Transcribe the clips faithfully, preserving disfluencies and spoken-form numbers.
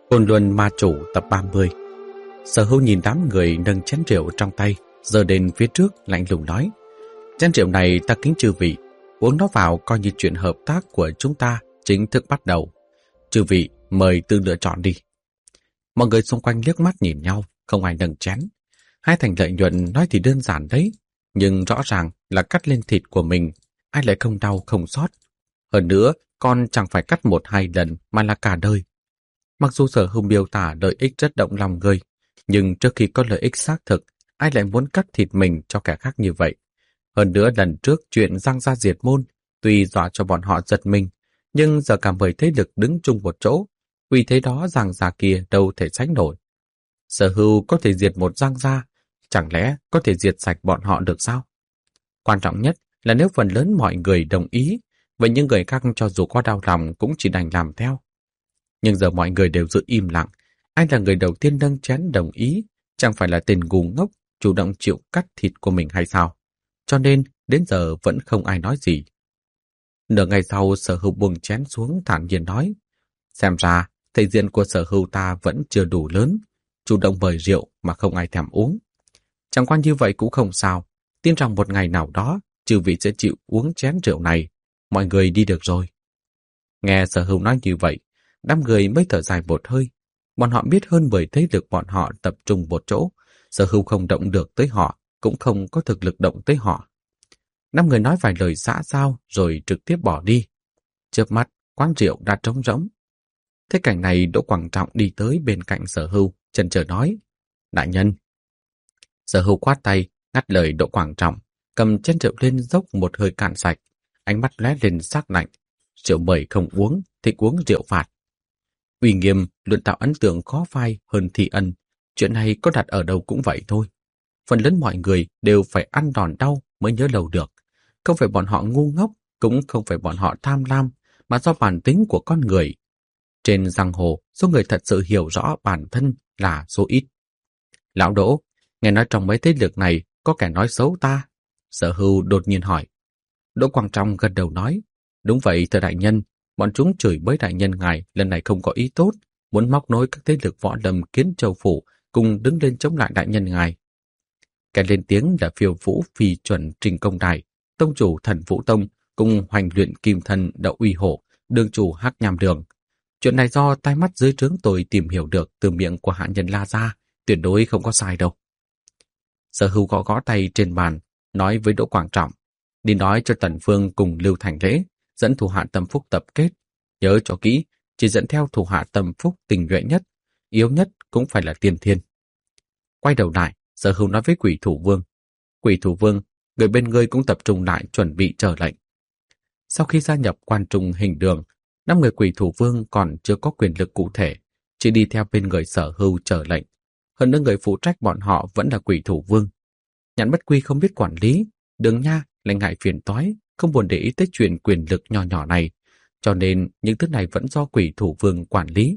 Côn Luân Ma Chủ tập ba mươi. Sở Hưu nhìn đám người nâng chén rượu trong tay, giơ đến phía trước lạnh lùng nói: chén rượu này ta kính chư vị, uống nó vào coi như chuyện hợp tác của chúng ta chính thức bắt đầu. Chư vị mời tự lựa chọn đi. Mọi người xung quanh liếc mắt nhìn nhau, không ai nâng chén. Hai thành lợi nhuận nói thì đơn giản đấy, nhưng rõ ràng là cắt lên thịt của mình, ai lại không đau không xót. Hơn nữa, con chẳng phải cắt một hai lần mà là cả đời. Mặc dù Sở Hưu miêu tả lợi ích rất động lòng người, nhưng trước khi có lợi ích xác thực, ai lại muốn cắt thịt mình cho kẻ khác như vậy? Hơn nữa lần trước chuyện Giang gia diệt môn, tuy dọa cho bọn họ giật mình, nhưng giờ cả mười thế lực đứng chung một chỗ, vì thế đó Giang gia kia đâu thể sánh nổi. Sở Hưu có thể diệt một Giang gia, chẳng lẽ có thể diệt sạch bọn họ được sao? Quan trọng nhất là nếu phần lớn mọi người đồng ý, vậy những người khác cho dù có đau lòng cũng chỉ đành làm theo. Nhưng giờ mọi người đều giữ im lặng, ai là người đầu tiên nâng chén đồng ý, chẳng phải là tên ngu ngốc chủ động chịu cắt thịt của mình hay sao? Cho nên đến giờ vẫn không ai nói gì. Nửa ngày sau, Sở Hưu buông chén xuống thản nhiên nói: xem ra thể diện của Sở Hưu ta vẫn chưa đủ lớn, chủ động mời rượu mà không ai thèm uống. Chẳng qua như vậy cũng không sao, tin rằng một ngày nào đó chư vị sẽ chịu uống chén rượu này, mọi người đi được rồi. Nghe Sở Hưu nói như vậy, đám người mới thở dài một hơi. Bọn họ biết hơn mười thế lực bọn họ tập trung một chỗ, Sở Hưu không động được tới họ, cũng không có thực lực động tới họ. Năm người nói vài lời xã giao rồi trực tiếp bỏ đi. Chớp mắt, quán rượu đã trống rỗng. Thế cảnh này, Đỗ Quảng Trọng đi tới bên cạnh Sở Hưu, chần chờ nói: đại nhân. Sở Hưu quát tay, ngắt lời Đỗ Quảng Trọng, cầm chén rượu lên dốc một hơi cạn sạch, ánh mắt lóe lên sắc lạnh: rượu mời không uống, thì uống rượu phạt. Uy nghiêm luôn tạo ấn tượng khó phai hơn thi ân, chuyện này có đặt ở đâu cũng vậy thôi. Phần lớn mọi người đều phải ăn đòn đau mới nhớ lâu được. Không phải bọn họ ngu ngốc, cũng không phải bọn họ tham lam, mà do bản tính của con người. Trên giang hồ, số người thật sự hiểu rõ bản thân là số ít. Lão Đỗ, nghe nói trong mấy thế lực này có kẻ nói xấu ta. Sở Hưu đột nhiên hỏi. Đỗ Quang Trọng gật đầu nói: đúng vậy thưa đại nhân, bọn chúng chửi bới đại nhân ngài lần này không có ý tốt, muốn móc nối các thế lực võ lâm Kiến Châu phủ cùng đứng lên chống lại đại nhân ngài. Kẻ lên tiếng là Phiêu Vũ Phi Chuẩn Trình Công Đài, tông chủ Thần Vũ Tông cùng hoành luyện kim thân Đậu Uy Hổ, đường chủ Hắc Nham Đường. Chuyện này do tai mắt dưới trướng tôi tìm hiểu được từ miệng của hạ nhân La Gia, tuyệt đối không có sai đâu. Sở Hưu gõ gõ tay trên bàn, nói với Đỗ Quảng Trọng: đi nói cho Tần Phương cùng Lưu Thành Lễ dẫn thủ hạ Tâm Phúc tập kết, nhớ cho kỹ, chỉ dẫn theo thủ hạ Tâm Phúc tình nhuệ nhất, yếu nhất cũng phải là tiên thiên. Quay đầu lại, Sở Hưu nói với Quỷ Thủ Vương: Quỷ Thủ Vương, người bên ngươi cũng tập trung lại chuẩn bị chờ lệnh. Sau khi gia nhập quan trung hình đường, năm người Quỷ Thủ Vương còn chưa có quyền lực cụ thể, chỉ đi theo bên người Sở Hưu chờ lệnh. Hơn nữa người phụ trách bọn họ vẫn là Quỷ Thủ Vương. Nhãn Bất Quy không biết quản lý, Đường Nha lại ngại phiền toái, không buồn để ý tới chuyện quyền lực nhỏ nhỏ này, cho nên những thứ này vẫn do Quỷ Thủ Vương quản lý.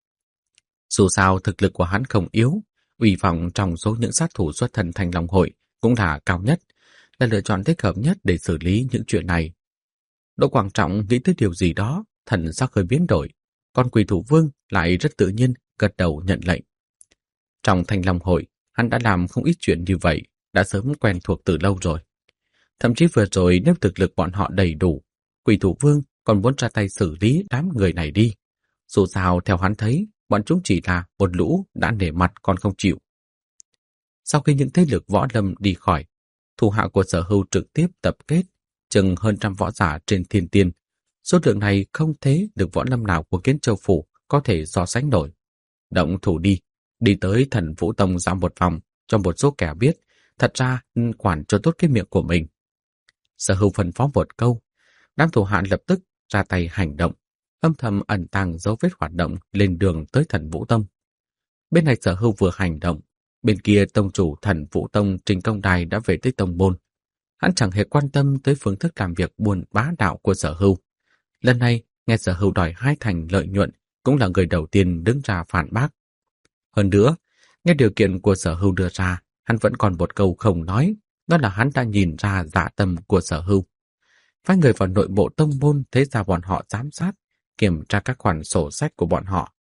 Dù sao thực lực của hắn không yếu, uy vọng trong số những sát thủ xuất thân Thanh Long hội cũng là cao nhất, là lựa chọn thích hợp nhất để xử lý những chuyện này. Đỗ Quảng Trọng nghĩ tới điều gì đó, thần sắc hơi biến đổi, còn Quỷ Thủ Vương lại rất tự nhiên gật đầu nhận lệnh. Trong Thanh Long hội, hắn đã làm không ít chuyện như vậy, đã sớm quen thuộc từ lâu rồi. Thậm chí vừa rồi nếu thực lực bọn họ đầy đủ, Quỷ Thủ Vương còn muốn ra tay xử lý đám người này đi. Dù sao theo hắn thấy, bọn chúng chỉ là một lũ đã nể mặt còn không chịu. Sau khi những thế lực võ lâm đi khỏi, thủ hạ của Sở Hưu trực tiếp tập kết chừng hơn trăm võ giả trên thiên tiên. Số lượng này không thế được võ lâm nào của Kiến Châu phủ có thể so sánh nổi. Động thủ đi, đi tới Thần Vũ Tông dạo một vòng, cho một số kẻ biết, thật ra nên quản cho tốt cái miệng của mình. Sở Hưu phân phó một câu, đám thủ hạ lập tức ra tay hành động, âm thầm ẩn tàng dấu vết hoạt động lên đường tới Thần Vũ Tông. Bên này Sở Hưu vừa hành động, bên kia tông chủ Thần Vũ Tông Trình Công Đài đã về tới tông môn. Hắn chẳng hề quan tâm tới phương thức làm việc buôn bá đạo của Sở Hưu. Lần này nghe Sở Hưu đòi hai thành lợi nhuận, cũng là người đầu tiên đứng ra phản bác. Hơn nữa, nghe điều kiện của Sở Hưu đưa ra, hắn vẫn còn một câu không nói, đó là hắn đã nhìn ra dạ tâm của Sở Hưu. Phái người vào nội bộ tông môn, thế ra bọn họ giám sát, kiểm tra các khoản sổ sách của bọn họ.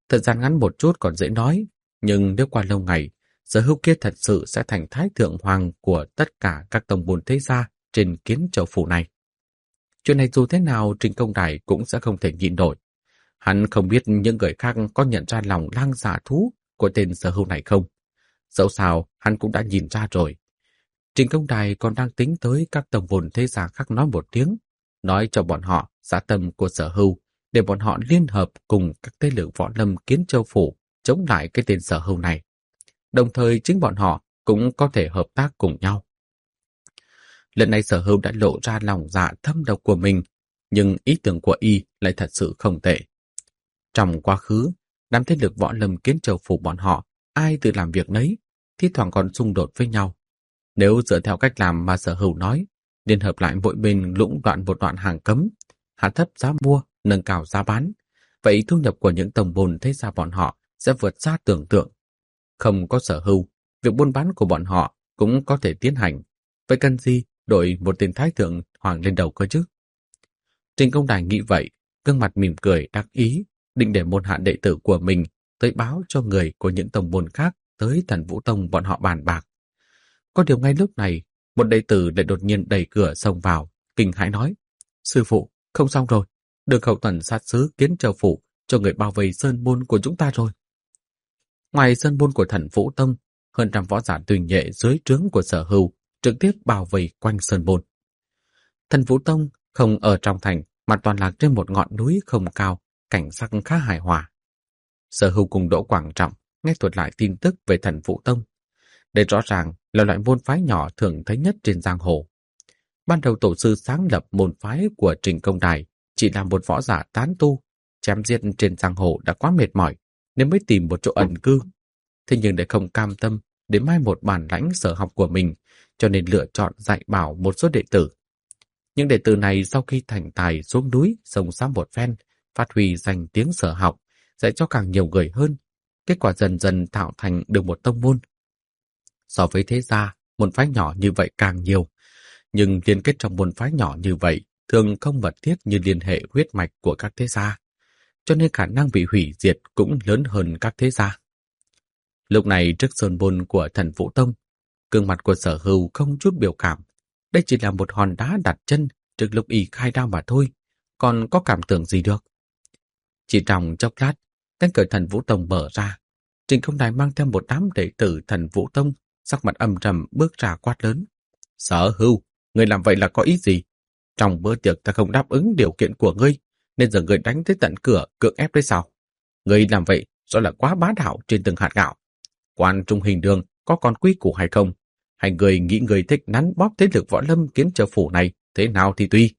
Thời gian ngắn một chút còn dễ nói, nhưng nếu qua lâu ngày, Sở Hưu kia thật sự sẽ thành thái thượng hoàng của tất cả các tông môn thế gia trên Kiến Châu phủ này. Chuyện này dù thế nào Trình Công Đài cũng sẽ không thể nhịn nổi. Hắn không biết những người khác có nhận ra lòng lang dạ thú của tên Sở Hưu này không. Dẫu sao, hắn cũng đã nhìn ra rồi. Trình Công Đài còn đang tính tới các tông môn thế gia khác nói một tiếng, nói cho bọn họ dạ tâm của Sở Hưu, để bọn họ liên hợp cùng các thế lực võ lâm Kiến Châu phủ chống lại cái tên Sở Hưu này. Đồng thời chính bọn họ cũng có thể hợp tác cùng nhau. Lần này Sở Hưu đã lộ ra lòng dạ thâm độc của mình, nhưng ý tưởng của y lại thật sự không tệ. Trong quá khứ, đám thế lực võ lâm Kiến Châu phủ bọn họ, ai tự làm việc nấy, thi thoảng còn xung đột với nhau. Nếu dựa theo cách làm mà Sở Hưu nói, liên hợp lại mỗi bên lũng đoạn một đoạn hàng cấm, hạ thấp giá mua, nâng cao giá bán, vậy thu nhập của những tổng môn thế gia bọn họ sẽ vượt xa tưởng tượng. Không có Sở Hưu, việc buôn bán của bọn họ cũng có thể tiến hành. Vậy cần gì đổi một tên thái thượng hoàng lên đầu cơ chứ? Trình Công Đài nghĩ vậy, gương mặt mỉm cười đắc ý, định để môn hạ đệ tử của mình tới báo cho người của những tông môn khác tới Thần Vũ Tông bọn họ bàn bạc. Có điều ngay lúc này, một đệ tử lại đột nhiên đẩy cửa xông vào, kinh hãi nói: "Sư phụ, không xong rồi, được hậu tuần sát sứ Kiến Châu phủ cho người bao vây sơn môn của chúng ta rồi." Ngoài sơn môn của Thần Vũ Tông, hơn trăm võ giả tùy nhệ dưới trướng của Sở Hưu trực tiếp bao vây quanh sơn môn. Thần Vũ Tông không ở trong thành mà toàn lạc trên một ngọn núi không cao, cảnh sắc khá hài hòa. Sở Hưu cùng Đỗ Quảng Trọng nghe thuật lại tin tức về Thần Vũ Tông. Đây rõ ràng là loại môn phái nhỏ thường thấy nhất trên giang hồ. Ban đầu tổ sư sáng lập môn phái của Trình Công Đài chỉ là một võ giả tán tu, chém giết trên giang hồ đã quá mệt mỏi nên mới tìm một chỗ ẩn cư. Thế nhưng để không cam tâm để mai một bản lãnh sở học của mình, cho nên lựa chọn dạy bảo một số đệ tử. Những đệ tử này sau khi thành tài xuống núi sông sáo một phen, phát huy danh tiếng sở học, dạy cho càng nhiều người hơn, kết quả dần dần tạo thành được một tông môn. So với thế gia, môn phái nhỏ như vậy càng nhiều, nhưng liên kết trong môn phái nhỏ như vậy thường không mật thiết như liên hệ huyết mạch của các thế gia, cho nên khả năng bị hủy diệt cũng lớn hơn các thế gia. Lúc này trước sơn môn của Thần Vũ Tông, gương mặt của Sở Hưu không chút biểu cảm. Đây chỉ là một hòn đá đặt chân trước lúc y khai đao mà thôi, còn có cảm tưởng gì được. Chỉ trong chốc lát, cánh cửa Thần Vũ Tông mở ra. Trình Công Đài mang theo một đám đệ tử Thần Vũ Tông, sắc mặt âm trầm bước ra quát lớn: "Sở Hưu, ngươi làm vậy là có ý gì? Trong bữa tiệc ta không đáp ứng điều kiện của ngươi, nên giờ ngươi đánh tới tận cửa cưỡng ép đấy sao? Ngươi làm vậy do là quá bá đạo trên từng hạt gạo. Quan Trung Hình Đường có còn quý củ hay không? Hay người nghĩ người thích nắn bóp thế lực võ lâm Kiến Châu phủ này thế nào thì tùy."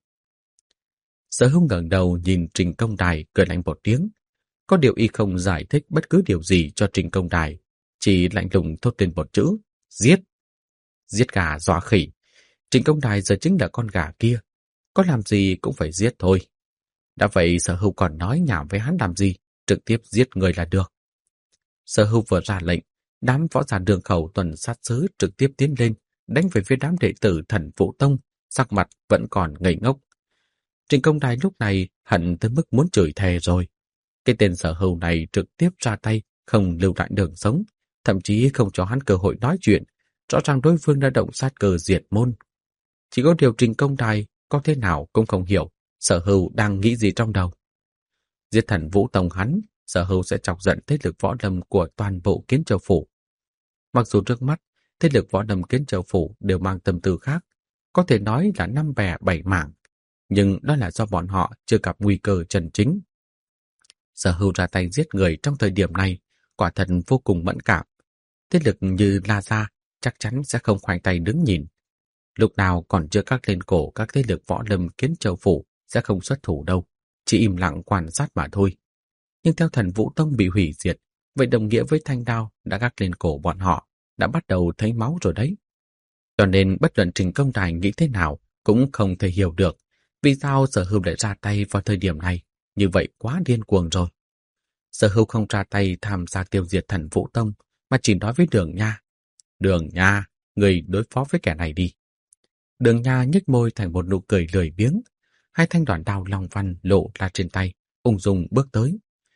Sở Hưu ngẩng đầu nhìn Trình Công Đài cười lạnh một tiếng. Có điều y không giải thích bất cứ điều gì cho Trình Công Đài, chỉ lạnh lùng thốt lên một chữ: "Giết!" Giết gà dọa khỉ. Trình Công Đài giờ chính là con gà kia, có làm gì cũng phải giết thôi. Đã vậy Sở Hưu còn nói nhảm với hắn làm gì, trực tiếp giết người là được. Sở Hưu vừa ra lệnh, đám võ giả đường khẩu tuần sát sứ trực tiếp tiến lên, đánh về phía đám đệ tử Thần Vũ Tông, sắc mặt vẫn còn ngây ngốc. Trình Công Đài lúc này hận tới mức muốn chửi thề rồi. Cái tên Sở Hưu này trực tiếp ra tay, không lưu lại đường sống, thậm chí không cho hắn cơ hội nói chuyện, rõ ràng đối phương đã động sát cơ diệt môn. Chỉ có điều Trình Công Đài có thế nào cũng không hiểu Sở Hưu đang nghĩ gì trong đầu. Giết Thần Vũ Tông hắn, Sở Hưu sẽ chọc giận thế lực võ lâm của toàn bộ Kiến Châu phủ. Mặc dù trước mắt thế lực võ lâm Kiến Châu phủ đều mang tâm tư khác, có thể nói là năm bè bảy mảng, nhưng đó là do bọn họ chưa gặp nguy cơ chân chính. Sở Hưu ra tay giết người trong thời điểm này quả thật vô cùng mẫn cảm. Thế lực như La Gia chắc chắn sẽ không khoanh tay đứng nhìn. Lúc nào còn chưa các lên cổ các thế lực võ lâm Kiến Châu phủ sẽ không xuất thủ đâu, chỉ im lặng quan sát mà thôi. Nhưng theo Thần Vũ Tông bị hủy diệt, vậy đồng nghĩa với thanh đao đã gác lên cổ bọn họ đã bắt đầu thấy máu rồi đấy. Cho nên bất luận Trình Công Đài nghĩ thế nào cũng không thể hiểu được vì sao Sở Hưu lại ra tay vào thời điểm này, như vậy quá điên cuồng rồi. Sở Hưu không ra tay tham gia tiêu diệt Thần Vũ Tông, mà chỉ nói với Đường Nha: "Đường Nha, người đối phó với kẻ này đi." Đường Nha nhếch môi thành một nụ cười lười biếng, hai thanh đoạn đao long văn lộ ra trên tay, ung dung bước tới.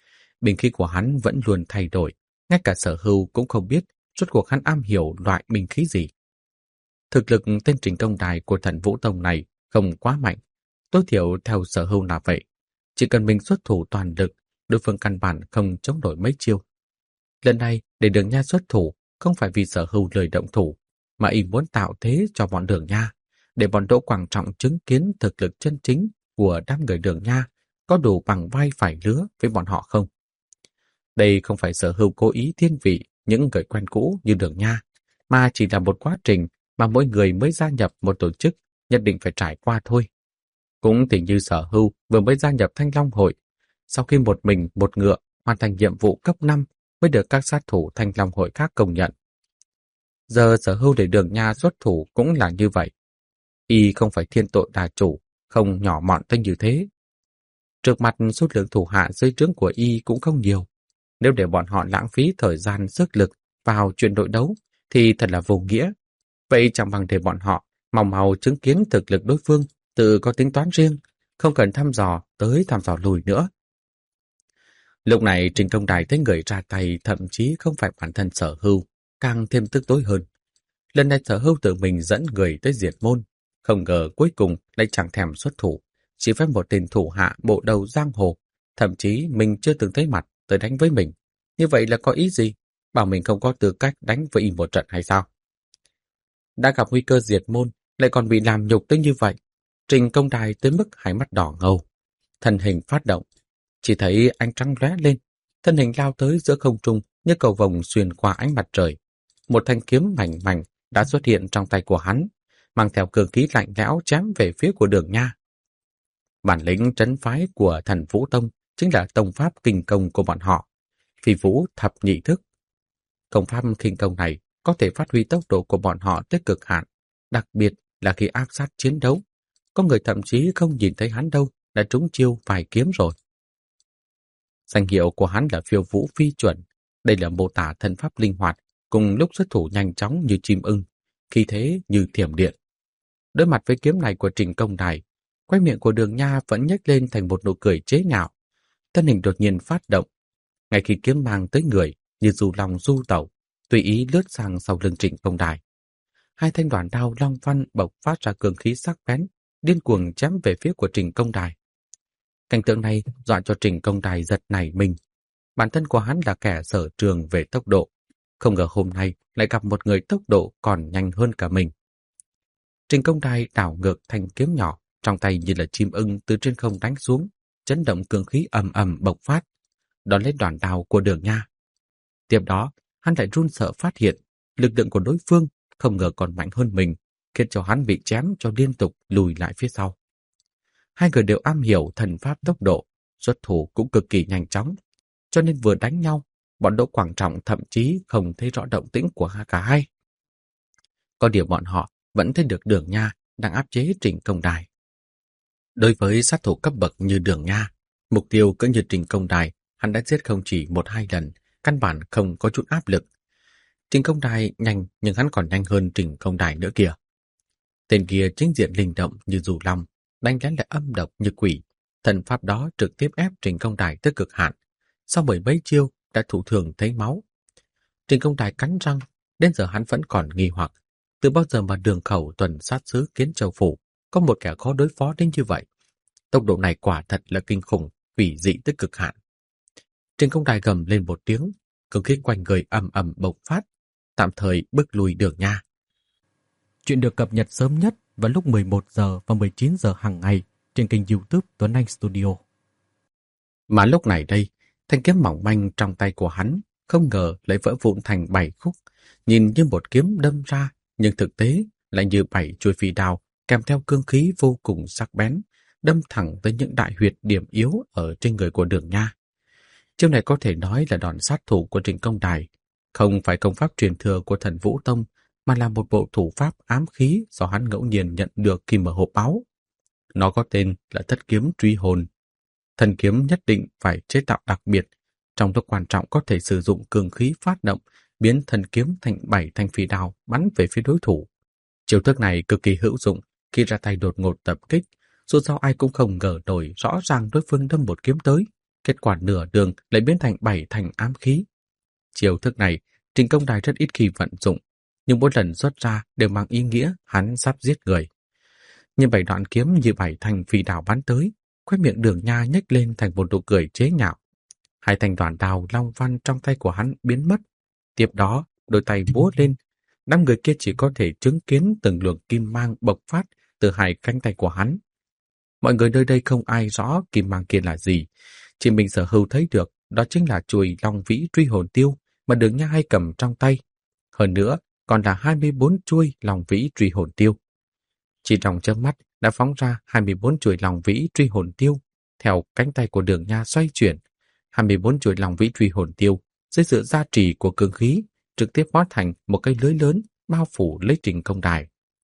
Binh khí của hắn vẫn luôn thay đổi, ngay cả Sở Hưu cũng không biết rốt cuộc hắn am hiểu loại binh khí gì. Thực lực tên Trình Công Đài của Thần Vũ Tông này không quá mạnh, tối thiểu theo Sở Hưu là vậy. Chỉ cần mình xuất thủ toàn lực, đối phương căn bản không chống nổi mấy chiêu. Lần này để Đường Nha xuất thủ không phải vì Sở Hưu lười động thủ, mà y muốn tạo thế cho bọn Đường Nha, để bọn Đỗ Quảng Trọng chứng kiến thực lực chân chính của đám người Đường Nha có đủ bằng vai phải lứa với bọn họ không. Đây không phải Sở Hưu cố ý thiên vị những người quen cũ như Đường Nha, mà chỉ là một quá trình mà mỗi người mới gia nhập một tổ chức nhất định phải trải qua thôi. Cũng thì như Sở Hưu vừa mới gia nhập Thanh Long Hội, sau khi một mình một ngựa hoàn thành nhiệm vụ cấp năm mới được các sát thủ Thanh Long Hội khác công nhận. Giờ Sở Hưu để Đường Nha xuất thủ cũng là như vậy. Y không phải thiên tội đà chủ, không nhỏ mọn tới như thế. Trước mặt số lượng thủ hạ dưới trướng của Y cũng không nhiều. Nếu để bọn họ lãng phí thời gian sức lực vào chuyện đội đấu thì thật là vô nghĩa. Vậy chẳng bằng để bọn họ mau mau chứng kiến thực lực đối phương, tự có tính toán riêng, không cần thăm dò tới thăm dò lùi nữa. Lúc này Trình Công Đài thấy người ra tay thậm chí không phải bản thân Sở Hưu, càng thêm tức tối hơn. Lần này Sở Hưu tự mình dẫn người tới diệt môn, không ngờ cuối cùng lại chẳng thèm xuất thủ, chỉ phép một tên thủ hạ bộ đầu giang hồ, thậm chí mình chưa từng thấy mặt tới đánh với mình. Như vậy là có ý gì? Bảo mình không có tư cách đánh với y một trận hay sao? Đã gặp nguy cơ diệt môn, lại còn bị làm nhục tới như vậy. Trình Công Đài tới mức hai mắt đỏ ngầu. Thân hình phát động, chỉ thấy ánh trăng lóe lên, thân hình lao tới giữa không trung như cầu vồng xuyên qua ánh mặt trời. Một thanh kiếm mảnh mảnh đã xuất hiện trong tay của hắn, mang theo cương khí lạnh lẽo chém về phía của Đường Nha. Bản lĩnh trấn phái của Thần Vũ Tông chính là tông pháp kinh công của bọn họ, Phi Vũ thập nhị thức. Công pháp kinh công này có thể phát huy tốc độ của bọn họ tới cực hạn, đặc biệt là khi áp sát chiến đấu. Có người thậm chí không nhìn thấy hắn đâu đã trúng chiêu vài kiếm rồi. Danh hiệu của hắn là Phiêu Vũ Phi Chuẩn. Đây là mô tả thân pháp linh hoạt, cùng lúc xuất thủ nhanh chóng như chim ưng, khí thế như thiểm điện. Đối mặt với kiếm này của Trình Công Đài, quay miệng của Đường Nha vẫn nhếch lên thành một nụ cười chế nhạo. Thân hình đột nhiên phát động, ngay khi kiếm mang tới người như du long du tẩu, tùy ý lướt sang sau lưng Trình Công Đài. Hai thanh đoàn đao long văn bộc phát ra cường khí sắc bén, điên cuồng chém về phía của Trình Công Đài. Cảnh tượng này dọa cho Trình Công Đài giật nảy mình. Bản thân của hắn là kẻ sở trường về tốc độ, không ngờ hôm nay lại gặp một người tốc độ còn nhanh hơn cả mình. Trình Công Đài đảo ngược thanh kiếm nhỏ, trong tay như là chim ưng từ trên không đánh xuống, chấn động cường khí ầm ầm bộc phát, đón lấy đoàn đao của Đường Nha. Tiếp đó, hắn lại run sợ phát hiện lực lượng của đối phương không ngờ còn mạnh hơn mình, khiến cho hắn bị chém cho liên tục lùi lại phía sau. Hai người đều am hiểu thần pháp tốc độ, xuất thủ cũng cực kỳ nhanh chóng, cho nên vừa đánh nhau, bọn Đỗ Quảng Trọng thậm chí không thấy rõ động tĩnh của cả hai. Có điều bọn họ vẫn thấy được Đường Nha đang áp chế Trình Công Đài. Đối với sát thủ cấp bậc như Đường Nha, mục tiêu cỡ như Trình Công Đài, hắn đã giết không chỉ một hai lần, căn bản không có chút áp lực. Trình Công Đài nhanh nhưng hắn còn nhanh hơn Trình Công Đài nữa kìa. Tên kia chính diện linh động như dù long, đánh lén lại âm độc như quỷ. Thần pháp đó trực tiếp ép Trình Công Đài tới cực hạn. Sau bởi mấy chiêu đã thụ thường thấy máu. Trình Công Đài cắn răng, đến giờ hắn vẫn còn nghi hoặc. Từ bao giờ mà đường khẩu tuần sát xứ Kiến Châu Phủ có một kẻ khó đối phó đến như vậy? Tốc độ này quả thật là kinh khủng, quỷ dị tới cực hạn. Trình Công Đài gầm lên một tiếng, cường khí quanh người ầm ầm bộc phát, tạm thời bước lùi Đường Nha. Chuyện được cập nhật sớm nhất vào lúc mười một giờ và mười chín giờ hàng ngày trên kênh YouTube Tuấn Anh Studio. Mà lúc này đây, thanh kiếm mỏng manh trong tay của hắn không ngờ lại vỡ vụn thành bảy khúc, nhìn như một kiếm đâm ra, nhưng thực tế lại như bảy chuôi phi đao kèm theo cương khí vô cùng sắc bén, đâm thẳng tới những đại huyệt điểm yếu ở trên người của Đường Nha. Chiêu này có thể nói là đòn sát thủ của Trình Công Đài, không phải công pháp truyền thừa của Thần Vũ Tông, mà là một bộ thủ pháp ám khí do hắn ngẫu nhiên nhận được khi mở hộp báu. Nó có tên là Thất Kiếm Truy Hồn. Thần kiếm nhất định phải chế tạo đặc biệt, trong lúc quan trọng có thể sử dụng cường khí phát động, biến thần kiếm thành bảy thanh phi đao bắn về phía đối thủ. Chiêu thức này cực kỳ hữu dụng khi ra tay đột ngột tập kích, dù sao ai cũng không ngờ nổi rõ ràng đối phương đâm một kiếm tới, Kết quả nửa đường lại biến thành bảy thành ám khí. Chiêu thức này, Trình Công Đài rất ít khi vận dụng, nhưng mỗi lần xuất ra đều mang ý nghĩa hắn sắp giết người. Nhìn bảy đoạn kiếm như bảy thành phi đao bắn tới, khóe miệng Đường Nha nhếch lên thành một nụ cười chế nhạo. Hai thanh đoạn đao long văn trong tay của hắn biến mất. Tiếp đó, đôi tay múa lên, năm người kia chỉ có thể chứng kiến từng luồng kim mang bộc phát từ hai cánh tay của hắn. Mọi người nơi đây không ai rõ kim mang kia là gì, chỉ mình Sở Hưu thấy được đó chính là chuôi long vĩ truy hồn tiêu mà Đường Nha hay cầm trong tay. Hơn nữa, còn là hai mươi bốn chuôi long vĩ truy hồn tiêu. Chỉ trong chớp mắt đã phóng ra hai mươi bốn chuôi long vĩ truy hồn tiêu, theo cánh tay của Đường Nha xoay chuyển. hai mươi bốn chuôi long vĩ truy hồn tiêu dưới sự gia trì của cương khí trực tiếp hóa thành một cây lưới lớn bao phủ lấy Trình Công Đài.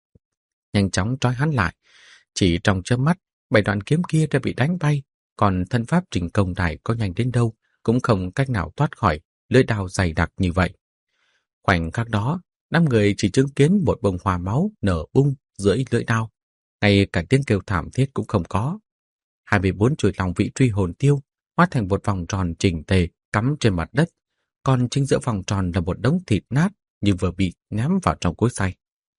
Nhanh chóng trói hắn lại. Chỉ trong chớp mắt, bảy đoạn kiếm kia đã bị đánh bay, còn thân pháp Trình Công Đài có nhanh đến đâu cũng không cách nào thoát khỏi lưỡi đao dày đặc như vậy. Khoảnh khắc đó, năm người chỉ chứng kiến một bông hoa máu nở bung dưới lưỡi đao, ngay cả tiếng kêu thảm thiết cũng không có. hai mươi bốn chuôi long vĩ truy hồn tiêu hóa thành một vòng tròn chỉnh tề cắm trên mặt đất, còn chính giữa vòng tròn là một đống thịt nát như vừa bị ném vào trong cối xay.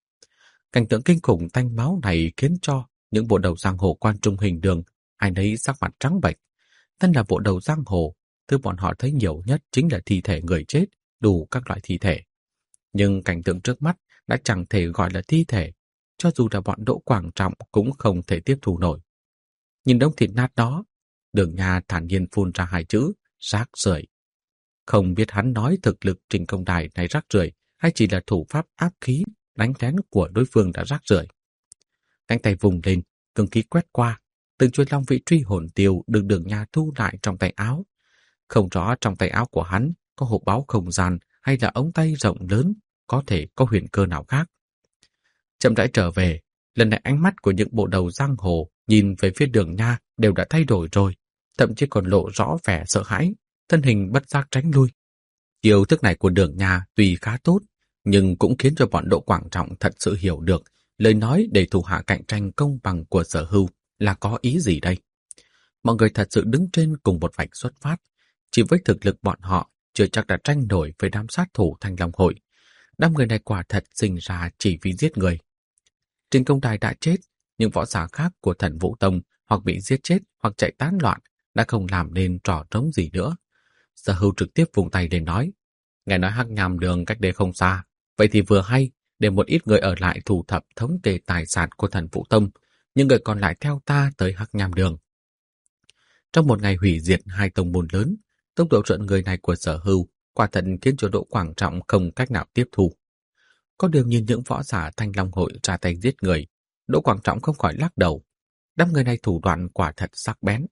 Cảnh tượng kinh khủng tanh máu này khiến cho những bộ đầu giang hồ quan trung hình Đường ai nấy sắc mặt trắng bệch. Thân là bộ đầu giang hồ, thứ bọn họ thấy nhiều nhất chính là thi thể người chết, đủ các loại thi thể. Nhưng cảnh tượng trước mắt đã chẳng thể gọi là thi thể, cho dù là bọn Đỗ Quảng Trọng cũng không thể tiếp thu nổi. Nhìn đống thịt nát đó, Đường Nha thản nhiên phun ra hai chữ rác rưởi. Không biết hắn nói thực lực Trình Công Đài này rác rưởi hay chỉ là thủ pháp áp khí đánh lén của đối phương đã rác rưởi. Cánh tay vùng lên, cương khí quét qua, từng chuôi long vĩ truy hồn tiêu được Đường Nha thu lại trong tay áo. Không rõ trong tay áo của hắn có hộp báu không gian hay là ống tay rộng lớn, có thể có huyền cơ nào khác. Chậm rãi trở về, lần này ánh mắt của những bộ đầu giang hồ nhìn về phía Đường Nha đều đã thay đổi rồi, thậm chí còn lộ rõ vẻ sợ hãi, thân hình bất giác tránh lui. Chiêu thức này của Đường Nha tuy khá tốt, nhưng cũng khiến cho bọn Đỗ Quảng Trọng thật sự hiểu được lời nói để thủ hạ cạnh tranh công bằng của Sở Hưu là có ý gì đây. Mọi người thật sự đứng trên cùng một vạch xuất phát, chỉ với thực lực bọn họ chưa chắc đã tranh nổi với đám sát thủ Thanh Long Hội. Đám người này quả thật sinh ra chỉ vì giết người. Trình Công Đài đã chết, những võ giả khác của Thần Vũ Tông hoặc bị giết chết hoặc chạy tán loạn đã không làm nên trò trống gì nữa. Sở Hưu trực tiếp vùng tay lên nói, nghe nói Hắc Nham Đường cách đây không xa, vậy thì vừa hay để một ít người ở lại thu thập thống kê tài sản của Thần Vũ Tông, những người còn lại theo ta tới Hắc Nham Đường. Trong một ngày hủy diệt hai tông môn lớn, tốc độ trộn người này của Sở Hưu quả thật khiến cho Đỗ Quảng Trọng không cách nào tiếp thu. Có điều nhìn những võ giả Thanh Long Hội ra tay giết người, Đỗ Quảng Trọng không khỏi lắc đầu. Đám người này thủ đoạn quả thật sắc bén.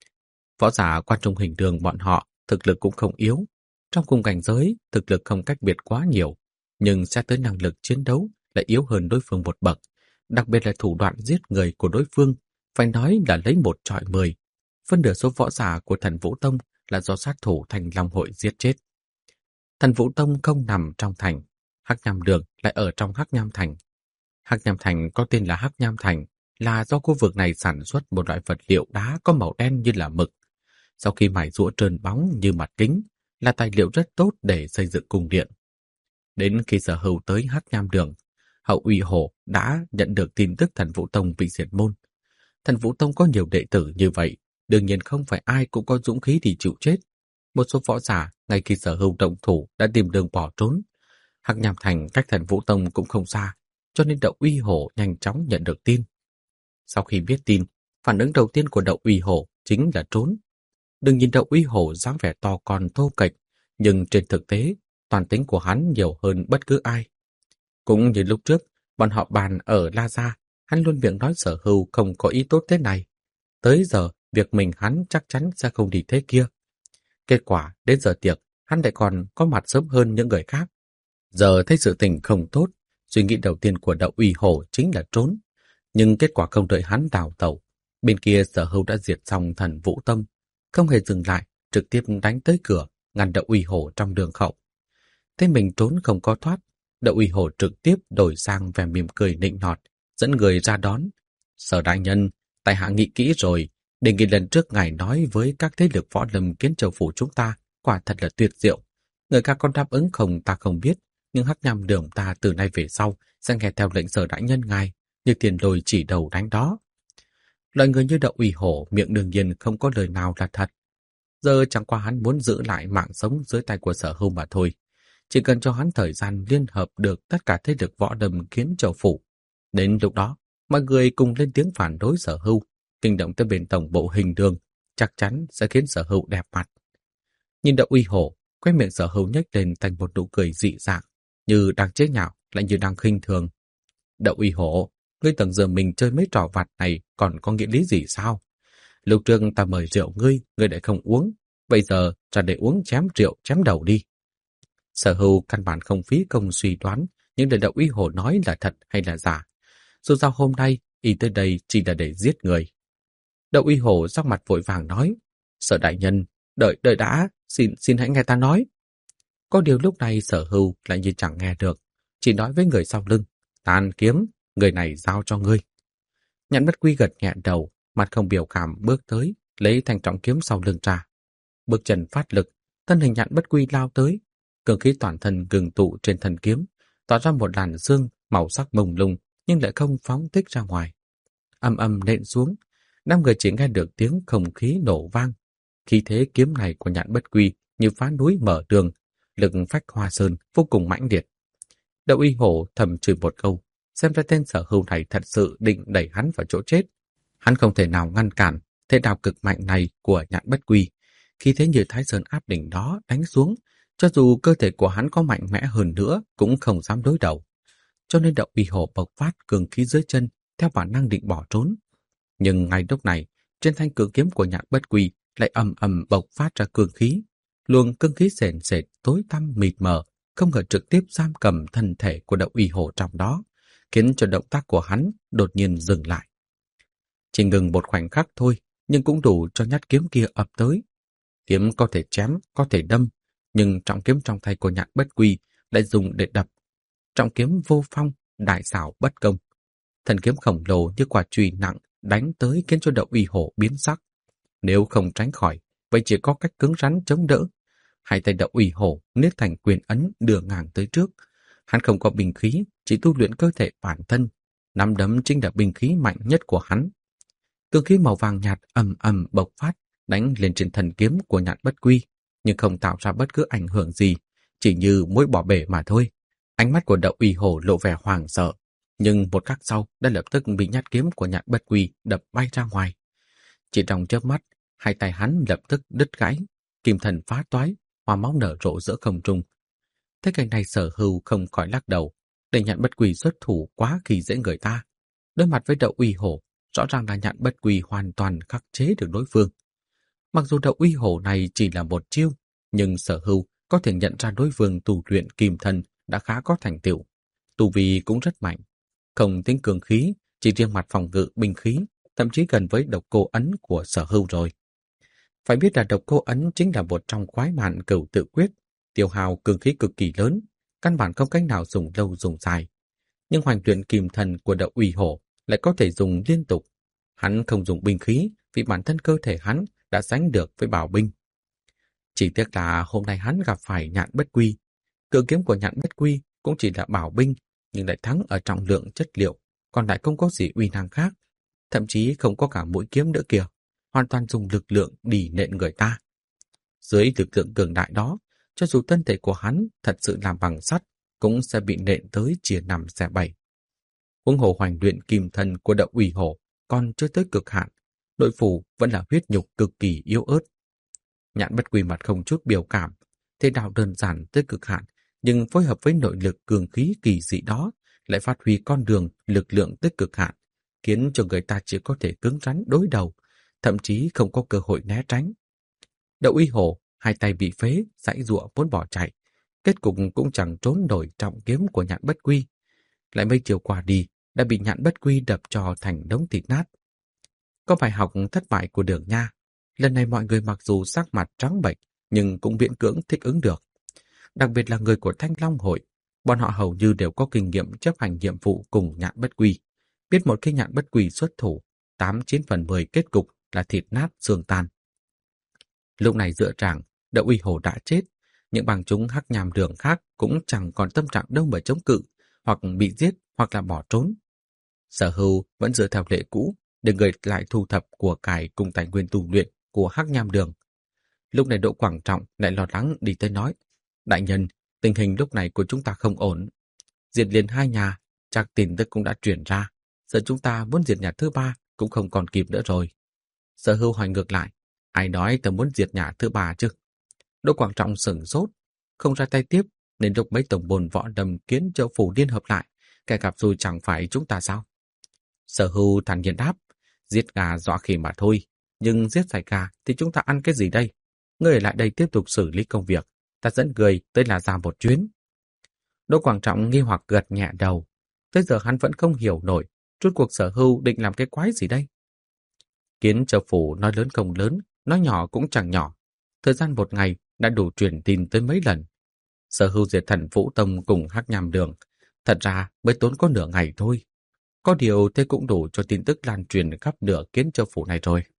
Võ giả quan trung hình Đường bọn họ thực lực cũng không yếu. Trong cùng cảnh giới, thực lực không cách biệt quá nhiều, nhưng xét tới năng lực chiến đấu lại yếu hơn đối phương một bậc. Đặc biệt là thủ đoạn giết người của đối phương, phải nói là lấy một trọi mười. Phân nửa số võ giả của Thần Vũ Tông là do sát thủ Thanh Long Hội giết chết. Thần Vũ Tông không nằm trong thành, Hắc Nham Đường lại ở trong Hắc Nham Thành. Hắc Nham Thành có tên là Hắc Nham Thành là do khu vực này sản xuất một loại vật liệu đá có màu đen như là mực. Sau khi mài rũa trơn bóng như mặt kính, là tài liệu rất tốt để xây dựng cung điện. Đến khi Sở Hưu tới Hắc Nham Đường, Hậu Uy Hổ đã nhận được tin tức Thần Vũ Tông bị diệt môn. Thần Vũ Tông có nhiều đệ tử như vậy, đương nhiên không phải ai cũng có dũng khí thì chịu chết. Một số võ giả ngay khi Sở Hưu động thủ đã tìm đường bỏ trốn. Hắc Nham Thành cách Thần Vũ Tông cũng không xa, cho nên Đậu Uy Hổ nhanh chóng nhận được tin. Sau khi biết tin, phản ứng đầu tiên của Đậu Uy Hổ chính là trốn. Đừng nhìn Đậu Uy Hổ dáng vẻ to con thô kệch, nhưng trên thực tế, toàn tính của hắn nhiều hơn bất cứ ai. Cũng như lúc trước, bọn họ bàn ở La Gia, hắn luôn miệng nói Sở Hưu không có ý tốt thế này. Tới giờ, việc mình hắn chắc chắn sẽ không đi thế kia. Kết quả, đến giờ tiệc, hắn lại còn có mặt sớm hơn những người khác. Giờ thấy sự tình không tốt, suy nghĩ đầu tiên của Đậu Uy Hổ chính là trốn. Nhưng kết quả không đợi hắn đào tẩu. Bên kia Sở Hưu đã diệt xong Thần Vũ Tông, không hề dừng lại, trực tiếp đánh tới cửa, ngăn Đậu Uy Hổ trong đường khẩu. Thế mình trốn không có thoát, Đậu Uy Hổ trực tiếp đổi sang vẻ mỉm cười nịnh nọt, dẫn người ra đón. Sở đại nhân, tại hạ nghĩ kỹ rồi, Đề nghị lần trước ngài nói với các thế lực võ lâm Kiến Châu phủ chúng ta quả thật là tuyệt diệu. Người ca con đáp ứng không ta không biết, nhưng Hắc Nham Đường ta từ nay về sau sẽ nghe theo lệnh Sở đại nhân ngài, như tiền lôi chỉ đầu đánh đó. Loại người như Đậu Uy Hổ miệng đương nhiên không có lời nào là thật. Giờ chẳng qua hắn muốn giữ lại mạng sống dưới tay của Sở Hưu mà thôi. Chỉ cần cho hắn thời gian liên hợp được tất cả thế lực võ lâm Kiến Châu phủ. Đến lúc đó, mọi người cùng lên tiếng phản đối Sở Hưu, kinh động tới bên tổng bộ Hình Đường, chắc chắn sẽ khiến Sở Hưu đẹp mặt. Nhìn Đậu Uy Hổ, quét miệng Sở Hưu nhếch lên thành một nụ cười dị dạng, như đang chế nhạo lại như đang khinh thường. Đậu Uy Hổ, ngươi tưởng giờ mình chơi mấy trò vặt này còn có nghĩa lý gì sao? Lúc trước ta mời rượu ngươi, ngươi lại không uống, bây giờ ra để uống chém rượu chém đầu đi. Sở Hưu căn bản không phí công suy đoán những lời Đậu Uy Hổ nói là thật hay là giả. Dù sao hôm nay y tới đây chỉ là để giết người. Đậu Uy Hổ sắc mặt vội vàng nói: Sở đại nhân, đợi đợi đã, xin xin hãy nghe ta nói. Có điều lúc này Sở Hưu lại như chẳng nghe được, chỉ nói với người sau lưng: Tàn kiếm, người này giao cho ngươi. Nhạn Bất Quy gật nhẹ đầu, mặt không biểu cảm bước tới, lấy thanh trọng kiếm sau lưng ra. Bước chân phát lực, thân hình Nhạn Bất Quy lao tới, cường khí toàn thân ngừng tụ trên thân kiếm, tỏa ra một làn dương màu sắc mông lung nhưng lại không phóng thích ra ngoài. Âm âm nện xuống, năm người chỉ nghe được tiếng không khí nổ vang. Khí thế kiếm này của Nhạn Bất Quy như phá núi mở đường, lực phách hoa sơn vô cùng mãnh liệt. Đậu Uy Hổ thầm chửi một câu, xem ra tên Sở Hưu này thật sự định đẩy hắn vào chỗ chết. Hắn không thể nào ngăn cản thế đao cực mạnh này của Nhạn Bất Quy. Khi thế như Thái Sơn áp đỉnh đó đánh xuống, cho dù cơ thể của hắn có mạnh mẽ hơn nữa cũng không dám đối đầu. Cho nên Đậu Uy Hổ bộc phát cường khí dưới chân, theo bản năng định bỏ trốn. Nhưng ngay lúc này, trên thanh cự kiếm của Nhạn Bất Quy lại ầm ầm bộc phát ra cường khí. Luồng cương khí sền sệt tối tăm mịt mờ, không ngờ trực tiếp giam cầm thân thể của Đậu Uy Hổ trong đó, khiến cho động tác của hắn đột nhiên dừng lại. Chỉ ngừng một khoảnh khắc thôi, nhưng cũng đủ cho nhát kiếm kia ập tới. Kiếm có thể chém, có thể đâm, nhưng trọng kiếm trong tay của Nhạn Bất Quy lại dùng để đập. Trọng kiếm vô phong, đại xảo bất công. Thần kiếm khổng lồ như quả chùy nặng đánh tới khiến cho Đậu Uy Hổ biến sắc. Nếu không tránh khỏi, vậy chỉ có cách cứng rắn chống đỡ. Hai tay Đậu Uy Hổ niết thành quyền ấn đưa ngang tới trước. Hắn không có binh khí, chỉ tu luyện cơ thể bản thân. Nắm đấm chính là binh khí mạnh nhất của hắn. Cương khí màu vàng nhạt ầm ầm bộc phát, đánh lên trên thần kiếm của Nhạn Bất Quy, nhưng không tạo ra bất cứ ảnh hưởng gì, chỉ như muối bỏ bể mà thôi. Ánh mắt của Đậu Uy Hổ lộ vẻ hoảng sợ, nhưng một khắc sau đã lập tức bị nhát kiếm của Nhạn Bất Quy đập bay ra ngoài. Chỉ trong chớp mắt, hai tay hắn lập tức đứt gãy, kim thần phá toái, hoa máu nở rộ giữa không trung. Thế cảnh này Sở Hưu không khỏi lắc đầu, để Nhạn Bất Quy xuất thủ quá khi dễ người ta. Đối mặt với Đậu Uy Hổ, rõ ràng là Nhạn Bất Quy hoàn toàn khắc chế được đối phương. Mặc dù Đậu Uy Hổ này chỉ là một chiêu, nhưng Sở Hưu có thể nhận ra đối phương tu luyện kim thần đã khá có thành tựu, tu vi cũng rất mạnh. Không tính cường khí, chỉ riêng mặt phòng ngự binh khí, thậm chí gần với độc cô ấn của Sở Hưu rồi. Phải biết là độc cô ấn chính là một trong khoái mạn cửu tự quyết, tiêu hao cường khí cực kỳ lớn, căn bản không cách nào dùng lâu dùng dài. Nhưng hoành luyện kim thần của Đậu Uy Hổ lại có thể dùng liên tục. Hắn không dùng binh khí vì bản thân cơ thể hắn đã sánh được với bảo binh. Chỉ tiếc là hôm nay hắn gặp phải Nhạn Bất Quy. Cự kiếm của Nhạn Bất Quy cũng chỉ là bảo binh, nhưng lại thắng ở trọng lượng chất liệu, còn lại không có gì uy năng khác. Thậm chí không có cả mũi kiếm nữa kìa, hoàn toàn dùng lực lượng đỉ nện người ta. Dưới lực lượng cường đại đó, cho dù thân thể của hắn thật sự làm bằng sắt, cũng sẽ bị nện tới chia năm xẻ bảy. Huống hồ hoành luyện kim thần của Đậu Uy Hổ còn chưa tới cực hạn, nội phủ vẫn là huyết nhục cực kỳ yếu ớt. Nhạn Bất Quy mặt không chút biểu cảm, thế đao đơn giản tới cực hạn, nhưng phối hợp với nội lực cường khí kỳ dị đó lại phát huy con đường lực lượng tới cực hạn, khiến cho người ta chỉ có thể cứng rắn đối đầu, thậm chí không có cơ hội né tránh. Đậu Uy Hổ hai tay bị phế, giãy giụa muốn bỏ chạy, kết cục cũng chẳng trốn nổi trọng kiếm của Nhạn Bất Quy. Lại mấy chiều qua đi, đã bị Nhạn Bất Quy đập cho thành đống thịt nát. Có bài học thất bại của Đường Nha, lần này mọi người mặc dù sắc mặt trắng bệch, nhưng cũng miễn cưỡng thích ứng được. Đặc biệt là người của Thanh Long Hội, bọn họ hầu như đều có kinh nghiệm chấp hành nhiệm vụ cùng Nhạn Bất Quy, biết một khi Nhạn Bất Quy xuất thủ, tám chín phần mười kết cục là thịt nát xương tan. Lúc này Dựa Tràng, Đậu Uy Hồ đã chết, những bằng chúng Hắc Nham Đường khác cũng chẳng còn tâm trạng đâu mà chống cự, hoặc bị giết hoặc là bỏ trốn. Sở Hưu vẫn dựa theo lệ cũ để người lại thu thập của cải cùng tài nguyên tu luyện của Hắc Nham Đường. Lúc này Đỗ Quảng Trọng lại lo lắng đi tới nói: đại nhân, tình hình lúc này của chúng ta không ổn. Diệt liền hai nhà, chắc tin tức cũng đã truyền ra. Giờ chúng ta muốn diệt nhà thứ ba cũng không còn kịp nữa rồi. Sở Hưu hỏi ngược lại: ai nói tớ muốn diệt nhà thứ ba chứ? Đỗ Quảng Trọng sửng sốt, không ra tay tiếp, nên lúc mấy tổng bồn võ đầm Kiến Châu phủ liên hợp lại, kẻ gặp rồi chẳng phải chúng ta sao? Sở Hưu thản nhiên đáp: giết gà dọa khỉ mà thôi, nhưng giết sải gà thì chúng ta ăn cái gì đây? Ngươi ở lại đây tiếp tục xử lý công việc, ta dẫn người tới là ra một chuyến. Đỗ Quảng Trọng nghi hoặc gật nhẹ đầu. Tới giờ hắn vẫn không hiểu nổi, rốt cuộc Sở Hưu định làm cái quái gì đây? Kiến Châu phủ nói lớn không lớn, nói nhỏ cũng chẳng nhỏ. Thời gian một ngày đã đủ truyền tin tới mấy lần. Sở Hưu diệt Thần Vũ Tông cùng Hắc Nham Đường, thật ra mới tốn có nửa ngày thôi. Có điều thế cũng đủ cho tin tức lan truyền khắp nửa Kiến Châu phủ này rồi.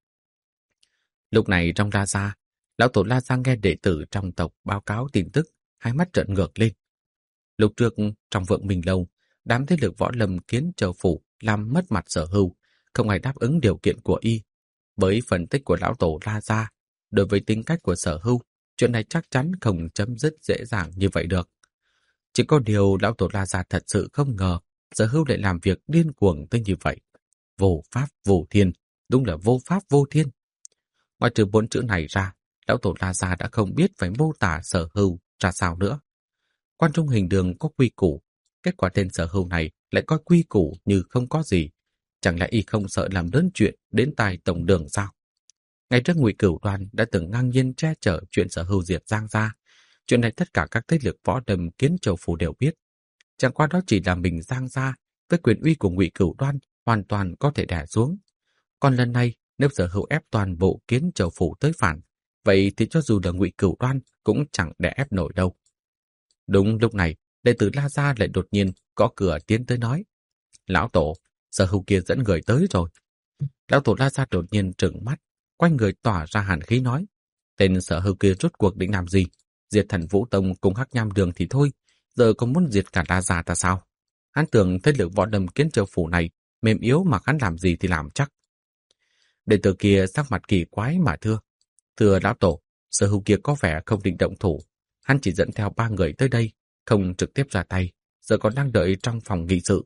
Lúc này trong La Gia, lão tổ La Gia nghe đệ tử trong tộc báo cáo tin tức, hai mắt trợn ngược lên. Lúc trước trong Vượng Minh Lâu, đám thế lực võ lâm Kiến Châu phủ làm mất mặt Sở Hưu, không ai đáp ứng điều kiện của y. Với phân tích của lão tổ La Gia, đối với tính cách của Sở Hưu, chuyện này chắc chắn không chấm dứt dễ dàng như vậy được. Chỉ có điều lão tổ La Gia thật sự không ngờ Sở Hưu lại làm việc điên cuồng tới như vậy. Vô pháp vô thiên, đúng là vô pháp vô thiên. Ngoài trừ bốn chữ này ra, lão tổ La Gia đã không biết phải mô tả Sở Hưu ra sao nữa. Quan Trung Hình Đường có quy củ, kết quả tên Sở Hưu này lại coi quy củ như không có gì. Chẳng lẽ y không sợ làm lớn chuyện đến tai tổng đường sao? Ngày trước Ngụy Cửu Đoan đã từng ngang nhiên che chở chuyện Sở Hưu diệt Giang Gia. Chuyện này tất cả các thế lực võ đầm Kiến Châu phủ đều biết. Chẳng qua đó chỉ là mình Giang Gia với quyền uy của Ngụy Cửu Đoan hoàn toàn có thể đè xuống. Còn lần này nếu Sở Hưu ép toàn bộ Kiến Châu phủ tới phản, vậy thì cho dù là Ngụy Cửu Đoan cũng chẳng đè ép nổi đâu. Đúng lúc này, đệ tử La Gia lại đột nhiên gõ cửa tiến tới nói: lão tổ, Sở Hưu kia dẫn người tới rồi. Lão tổ La Gia đột nhiên trừng mắt, quanh người tỏa ra hàn khí nói: tên Sở Hưu kia rốt cuộc định làm gì? Diệt Thần Vũ Tông cùng Hắc Nham Đường thì thôi, giờ còn muốn diệt cả La Gia ta sao? Hắn tưởng thế lực võ đầm Kiến Châu phủ này mềm yếu mà hắn làm gì thì làm chắc. Đệ tử kia sắc mặt kỳ quái mà thưa: thưa lão tổ, Sở Hưu kia có vẻ không định động thủ, hắn chỉ dẫn theo ba người tới đây, không trực tiếp ra tay, giờ còn đang đợi trong phòng nghị sự.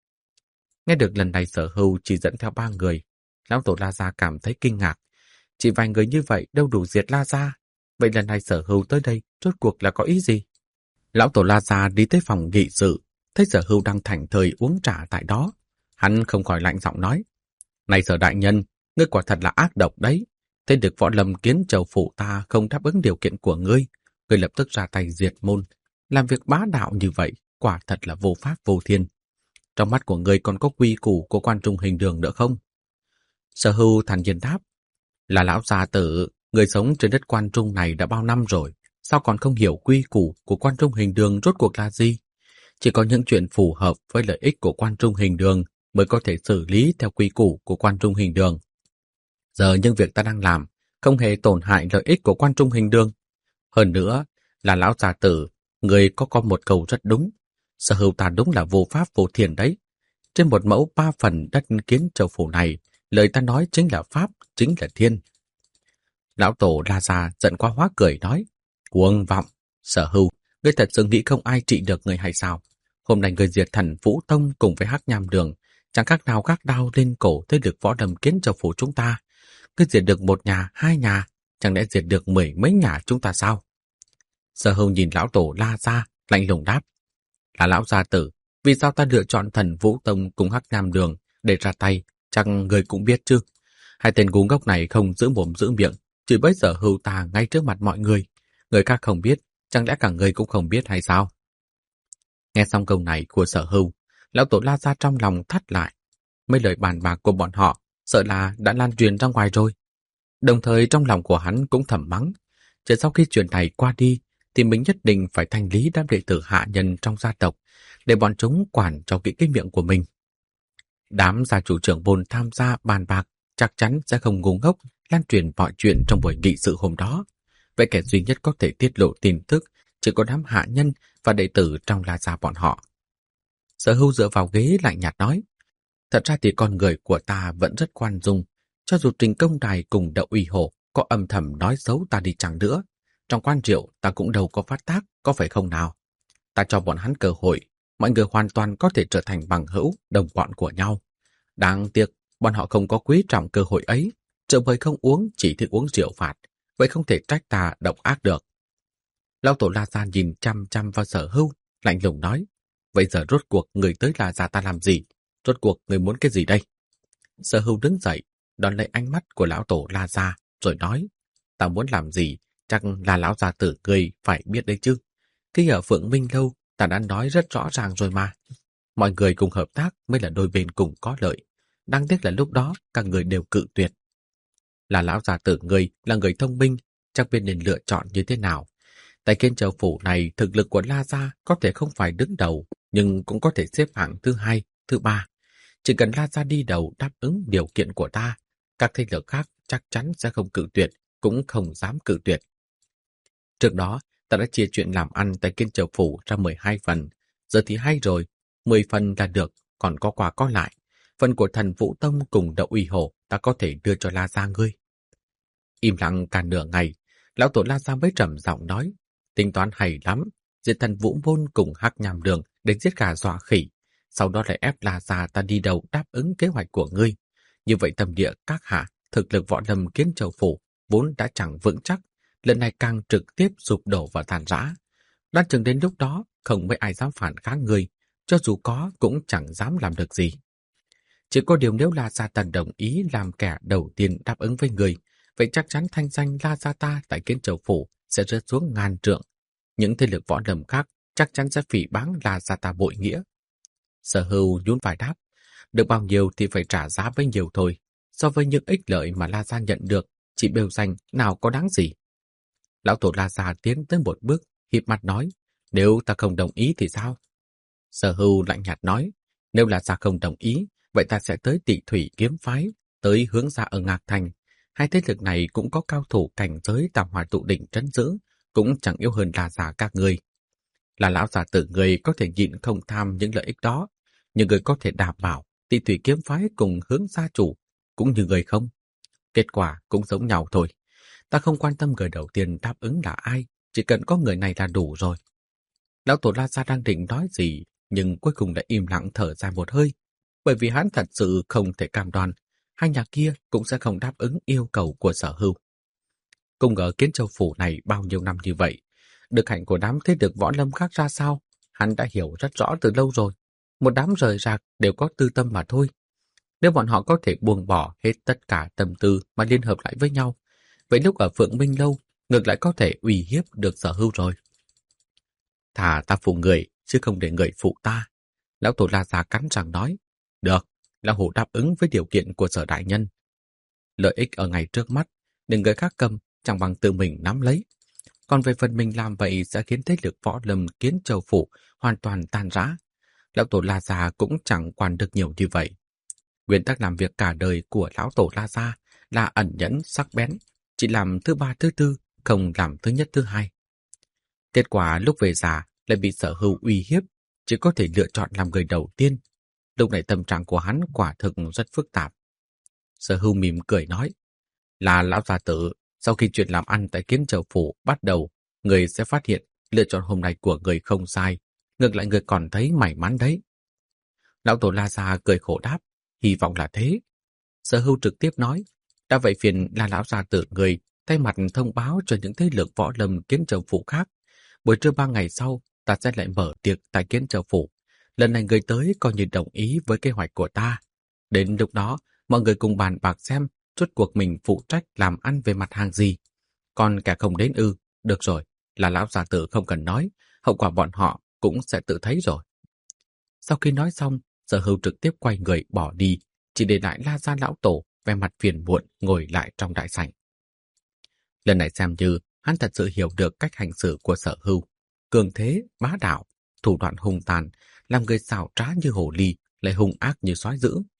Nghe được lần này Sở Hưu chỉ dẫn theo ba người, lão tổ La Gia cảm thấy kinh ngạc. Chỉ vài người như vậy đâu đủ diệt La Gia. Vậy lần này Sở Hưu tới đây rốt cuộc là có ý gì? Lão tổ La Gia đi tới phòng nghị sự, thấy Sở Hưu đang thảnh thơi uống trà tại đó. Hắn không khỏi lạnh giọng nói: này Sở đại nhân, ngươi quả thật là ác độc đấy. Thế được võ lâm Kiến Châu phủ ta không đáp ứng điều kiện của ngươi, ngươi lập tức ra tay diệt môn. Làm việc bá đạo như vậy, quả thật là vô pháp vô thiên. Trong mắt của ngươi còn có quy củ của Quan Trung Hình Đường nữa không? Sở Hưu thản nhiên đáp: là lão gia tử, người sống trên đất Quan Trung này đã bao năm rồi, sao còn không hiểu quy củ của Quan Trung Hình Đường rốt cuộc là gì? Chỉ có những chuyện phù hợp với lợi ích của Quan Trung Hình Đường mới có thể xử lý theo quy củ của Quan Trung Hình Đường. Giờ những việc ta đang làm không hề tổn hại lợi ích của Quan Trung Hình Đường. Hơn nữa là lão gia tử, người có có một câu rất đúng. Sở Hưu ta đúng là vô pháp vô thiên đấy. Trên một mẫu ba phần đất Kiến Châu phủ này, lời ta nói chính là pháp, chính là thiên. Lão tổ La Gia giận quá hóa cười nói: cuồng vọng, Sở Hưu, ngươi thật sự nghĩ không ai trị được người hay sao? Hôm nay ngươi diệt Thần Vũ Tông cùng với Hắc Nham Đường, chẳng khác nào gác đao lên cổ thế lực võ đầm Kiến Châu phủ chúng ta. Ngươi diệt được một nhà, hai nhà, chẳng lẽ diệt được mười mấy nhà chúng ta sao? Sở Hưu nhìn lão tổ La Gia, lạnh lùng đáp: là lão gia tử, vì sao ta lựa chọn Thần Vũ Tông cùng Hắc Nham Đường để ra tay, chẳng người cũng biết chứ. Hai tên ngu ngốc này không giữ mồm giữ miệng, chỉ bấy Sở Hưu ta ngay trước mặt mọi người. Người khác không biết, chẳng lẽ cả người cũng không biết hay sao? Nghe xong câu này của Sở Hưu, lão tổ La Gia trong lòng thắt lại. Mấy lời bàn bạc của bọn họ sợ là đã lan truyền ra ngoài rồi. Đồng thời trong lòng của hắn cũng thầm mắng, chờ sau khi chuyện này qua đi thì mình nhất định phải thanh lý đám đệ tử hạ nhân trong gia tộc, để bọn chúng quản cho kỹ cái miệng của mình. Đám gia chủ trưởng bồn tham gia bàn bạc, chắc chắn sẽ không ngu ngốc lan truyền mọi chuyện trong buổi nghị sự hôm đó. Vậy kẻ duy nhất có thể tiết lộ tin tức chỉ có đám hạ nhân và đệ tử trong La Gia bọn họ. Sở Hưu dựa vào ghế lạnh nhạt nói, thật ra thì con người của ta vẫn rất khoan dung, cho dù Trình Công Đài cùng Đậu Uy Hổ có âm thầm nói xấu ta đi chăng nữa. Trong quan rượu ta cũng đâu có phát tác, có phải không nào? Ta cho bọn hắn cơ hội, mọi người hoàn toàn có thể trở thành bằng hữu, đồng bọn của nhau. Đáng tiếc, bọn họ không có quý trọng cơ hội ấy, rượu mời không uống, chỉ thích uống rượu phạt, vậy không thể trách ta độc ác được. Lão tổ La Gia nhìn chăm chăm vào Sở Hưu, lạnh lùng nói, vậy giờ rốt cuộc người tới La Gia ta làm gì? Rốt cuộc người muốn cái gì đây? Sở Hưu đứng dậy, đón lấy ánh mắt của lão tổ La Gia, rồi nói, ta muốn làm gì, chắc là lão gia tử người phải biết đấy chứ. Khi ở Phượng Minh Lâu, ta đã nói rất rõ ràng rồi mà. Mọi người cùng hợp tác mới là đôi bên cùng có lợi. Đáng tiếc là lúc đó, các người đều cự tuyệt. Là lão gia tử người là người thông minh, chắc biết nên lựa chọn như thế nào. Tại Kiên Châu Phủ này, thực lực của La Gia có thể không phải đứng đầu, nhưng cũng có thể xếp hạng thứ hai, thứ ba. Chỉ cần La Gia đi đầu đáp ứng điều kiện của ta, các thế lực khác chắc chắn sẽ không cự tuyệt, cũng không dám cự tuyệt. Trước đó, ta đã chia chuyện làm ăn tại Kiên Châu Phủ ra mười hai phần, giờ thì hay rồi, mười phần là được, còn có quà có lại. Phần của thần Vũ Tông cùng Đậu Uy Hổ ta có thể đưa cho La Gia ngươi. Im lặng cả nửa ngày, lão tổ La Gia mới trầm giọng nói, tính toán hay lắm, diệt thần Vũ Môn cùng Hắc Nham Đường để giết gà dọa khỉ, sau đó lại ép La Gia ta đi đầu đáp ứng kế hoạch của ngươi. Như vậy tâm địa các hạ, thực lực võ lâm Kiến Châu Phủ vốn đã chẳng vững chắc, lần này càng trực tiếp sụp đổ và tàn rã. Đoán chừng đến lúc đó không mấy ai dám phản kháng ngươi, cho dù có cũng chẳng dám làm được gì. Chỉ có điều nếu La Gia ta đồng ý làm kẻ đầu tiên đáp ứng với người, vậy chắc chắn thanh danh La Gia ta tại Kiến Châu Phủ sẽ rớt xuống ngàn trượng. Những thế lực võ lâm khác chắc chắn sẽ phỉ báng La Gia ta bội nghĩa. Sở Hưu nhún vai đáp, được bao nhiêu thì phải trả giá bấy nhiêu thôi. So với những ích lợi mà La Gia nhận được, chỉ bêu danh nào có đáng gì. Lão tổ La Gia tiến tới một bước, híp mặt nói, nếu ta không đồng ý thì sao? Sở Hưu lạnh nhạt nói, nếu La Gia không đồng ý, vậy ta sẽ tới Tị Thủy Kiếm Phái, tới Hướng Gia ở Ngạc Thành. Hai thế lực này cũng có cao thủ cảnh giới Tam Hòa Tụ Đỉnh trấn giữ, cũng chẳng yếu hơn La Gia các người. Là lão già tử người có thể nhịn không tham những lợi ích đó, nhưng người có thể đảm bảo Tị Thủy Kiếm Phái cùng Hướng Gia chủ cũng như người không. Kết quả cũng giống nhau thôi. Ta không quan tâm người đầu tiên đáp ứng là ai, chỉ cần có người này là đủ rồi. Lão tổ La Gia đang định nói gì, nhưng cuối cùng lại im lặng thở dài một hơi, bởi vì hắn thật sự không thể cam đoan hai nhà kia cũng sẽ không đáp ứng yêu cầu của Sở Hưu. Cùng ở Kiến Châu Phủ này bao nhiêu năm như vậy, được hạnh của đám thế lực võ lâm khác ra sao, hắn đã hiểu rất rõ từ lâu rồi. Một đám rời rạc đều có tư tâm mà thôi. Nếu bọn họ có thể buông bỏ hết tất cả tâm tư mà liên hợp lại với nhau, vậy lúc ở Phượng Minh Lâu ngược lại có thể uy hiếp được Sở Hưu rồi. Thà ta phụ người, chứ không để người phụ ta. Lão tổ La Gia cắn răng nói, được, lão hủ đáp ứng với điều kiện của Sở đại nhân. Lợi ích ở ngay trước mắt, để người khác cầm, chẳng bằng tự mình nắm lấy. Còn về phần mình làm vậy sẽ khiến thế lực võ lâm Kiến Châu Phủ hoàn toàn tan rã. Lão tổ La Gia cũng chẳng quản được nhiều như vậy. Nguyên tắc làm việc cả đời của lão tổ La Gia là ẩn nhẫn sắc bén, chỉ làm thứ ba thứ tư, không làm thứ nhất thứ hai. Kết quả lúc về già lại bị Sở Hưu uy hiếp, chỉ có thể lựa chọn làm người đầu tiên. Lúc này tâm trạng của hắn quả thực rất phức tạp. Sở Hưu mỉm cười nói, là lão gia tử, sau khi chuyện làm ăn tại Kiến Châu Phủ bắt đầu, người sẽ phát hiện lựa chọn hôm nay của người không sai, ngược lại người còn thấy may mắn đấy. Lão tổ La Gia cười khổ đáp, hy vọng là thế. Sở Hưu trực tiếp nói, đã vậy phiền là lão gia tử người thay mặt thông báo cho những thế lực võ lâm Kiến Châu Phủ khác. Buổi trưa ba ngày sau, ta sẽ lại mở tiệc tại Kiến Châu Phủ. Lần này người tới coi như đồng ý với kế hoạch của ta. Đến lúc đó, mọi người cùng bàn bạc xem rốt cuộc mình phụ trách làm ăn về mặt hàng gì. Còn kẻ không đến ư, được rồi, là lão gia tử không cần nói, hậu quả bọn họ cũng sẽ tự thấy rồi. Sau khi nói xong, Sở Hưu trực tiếp quay người bỏ đi, chỉ để lại La Gia lão tổ vẻ mặt phiền muộn ngồi lại trong đại sảnh. Lần này xem như hắn thật sự hiểu được cách hành xử của Sở Hưu, cường thế, bá đạo, thủ đoạn hung tàn, làm người xảo trá như hổ ly, lại hung ác như sói dữ.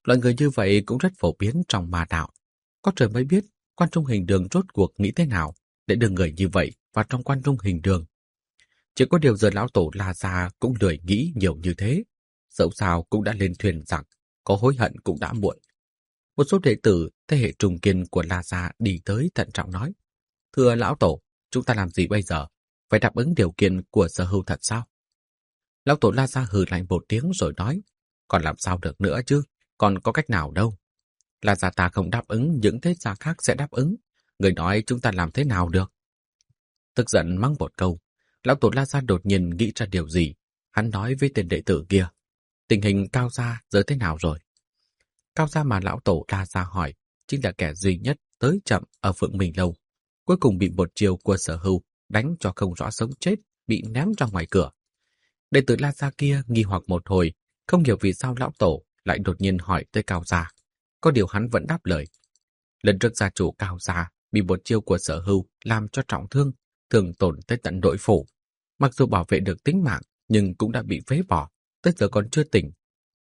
Loại người như vậy cũng rất phổ biến trong ma đạo. Có trời mới biết Quan Trung Hình Đường rốt cuộc nghĩ thế nào để đưa người như vậy vào trong Quan Trung Hình Đường. Chỉ có điều giờ lão tổ La Gia cũng lười nghĩ nhiều như thế. Dẫu sao cũng đã lên thuyền giặc, có hối hận cũng đã muộn. Một số đệ tử thế hệ trùng kiên của La Gia đi tới thận trọng nói: Thưa lão tổ, chúng ta làm gì bây giờ? Phải đáp ứng điều kiện của Sở Hưu thật sao? Lão tổ La Gia hừ lạnh một tiếng rồi nói: Còn làm sao được nữa chứ, còn có cách nào đâu. La Gia ta không đáp ứng, những thế gia khác sẽ đáp ứng. Người nói chúng ta làm thế nào được? Tức giận mắng một câu, lão tổ La Gia đột nhiên nghĩ ra điều gì. Hắn nói với tên đệ tử kia: Tình hình Cao Gia giờ thế nào rồi? Cao Gia mà lão tổ La Gia hỏi chính là kẻ duy nhất tới chậm ở Phượng Minh Lâu. Cuối cùng bị một chiều của Sở Hưu đánh cho không rõ sống chết, bị ném ra ngoài cửa. Đệ tử La Gia kia nghi hoặc một hồi, không hiểu vì sao lão tổ lại đột nhiên hỏi tới Cao Gia. Có điều hắn vẫn đáp lời. Lần trước gia chủ Cao Gia bị một chiêu của Sở Hưu làm cho trọng thương, thường tổn tới tận nội phủ. Mặc dù bảo vệ được tính mạng, nhưng cũng đã bị phế bỏ, tới giờ còn chưa tỉnh.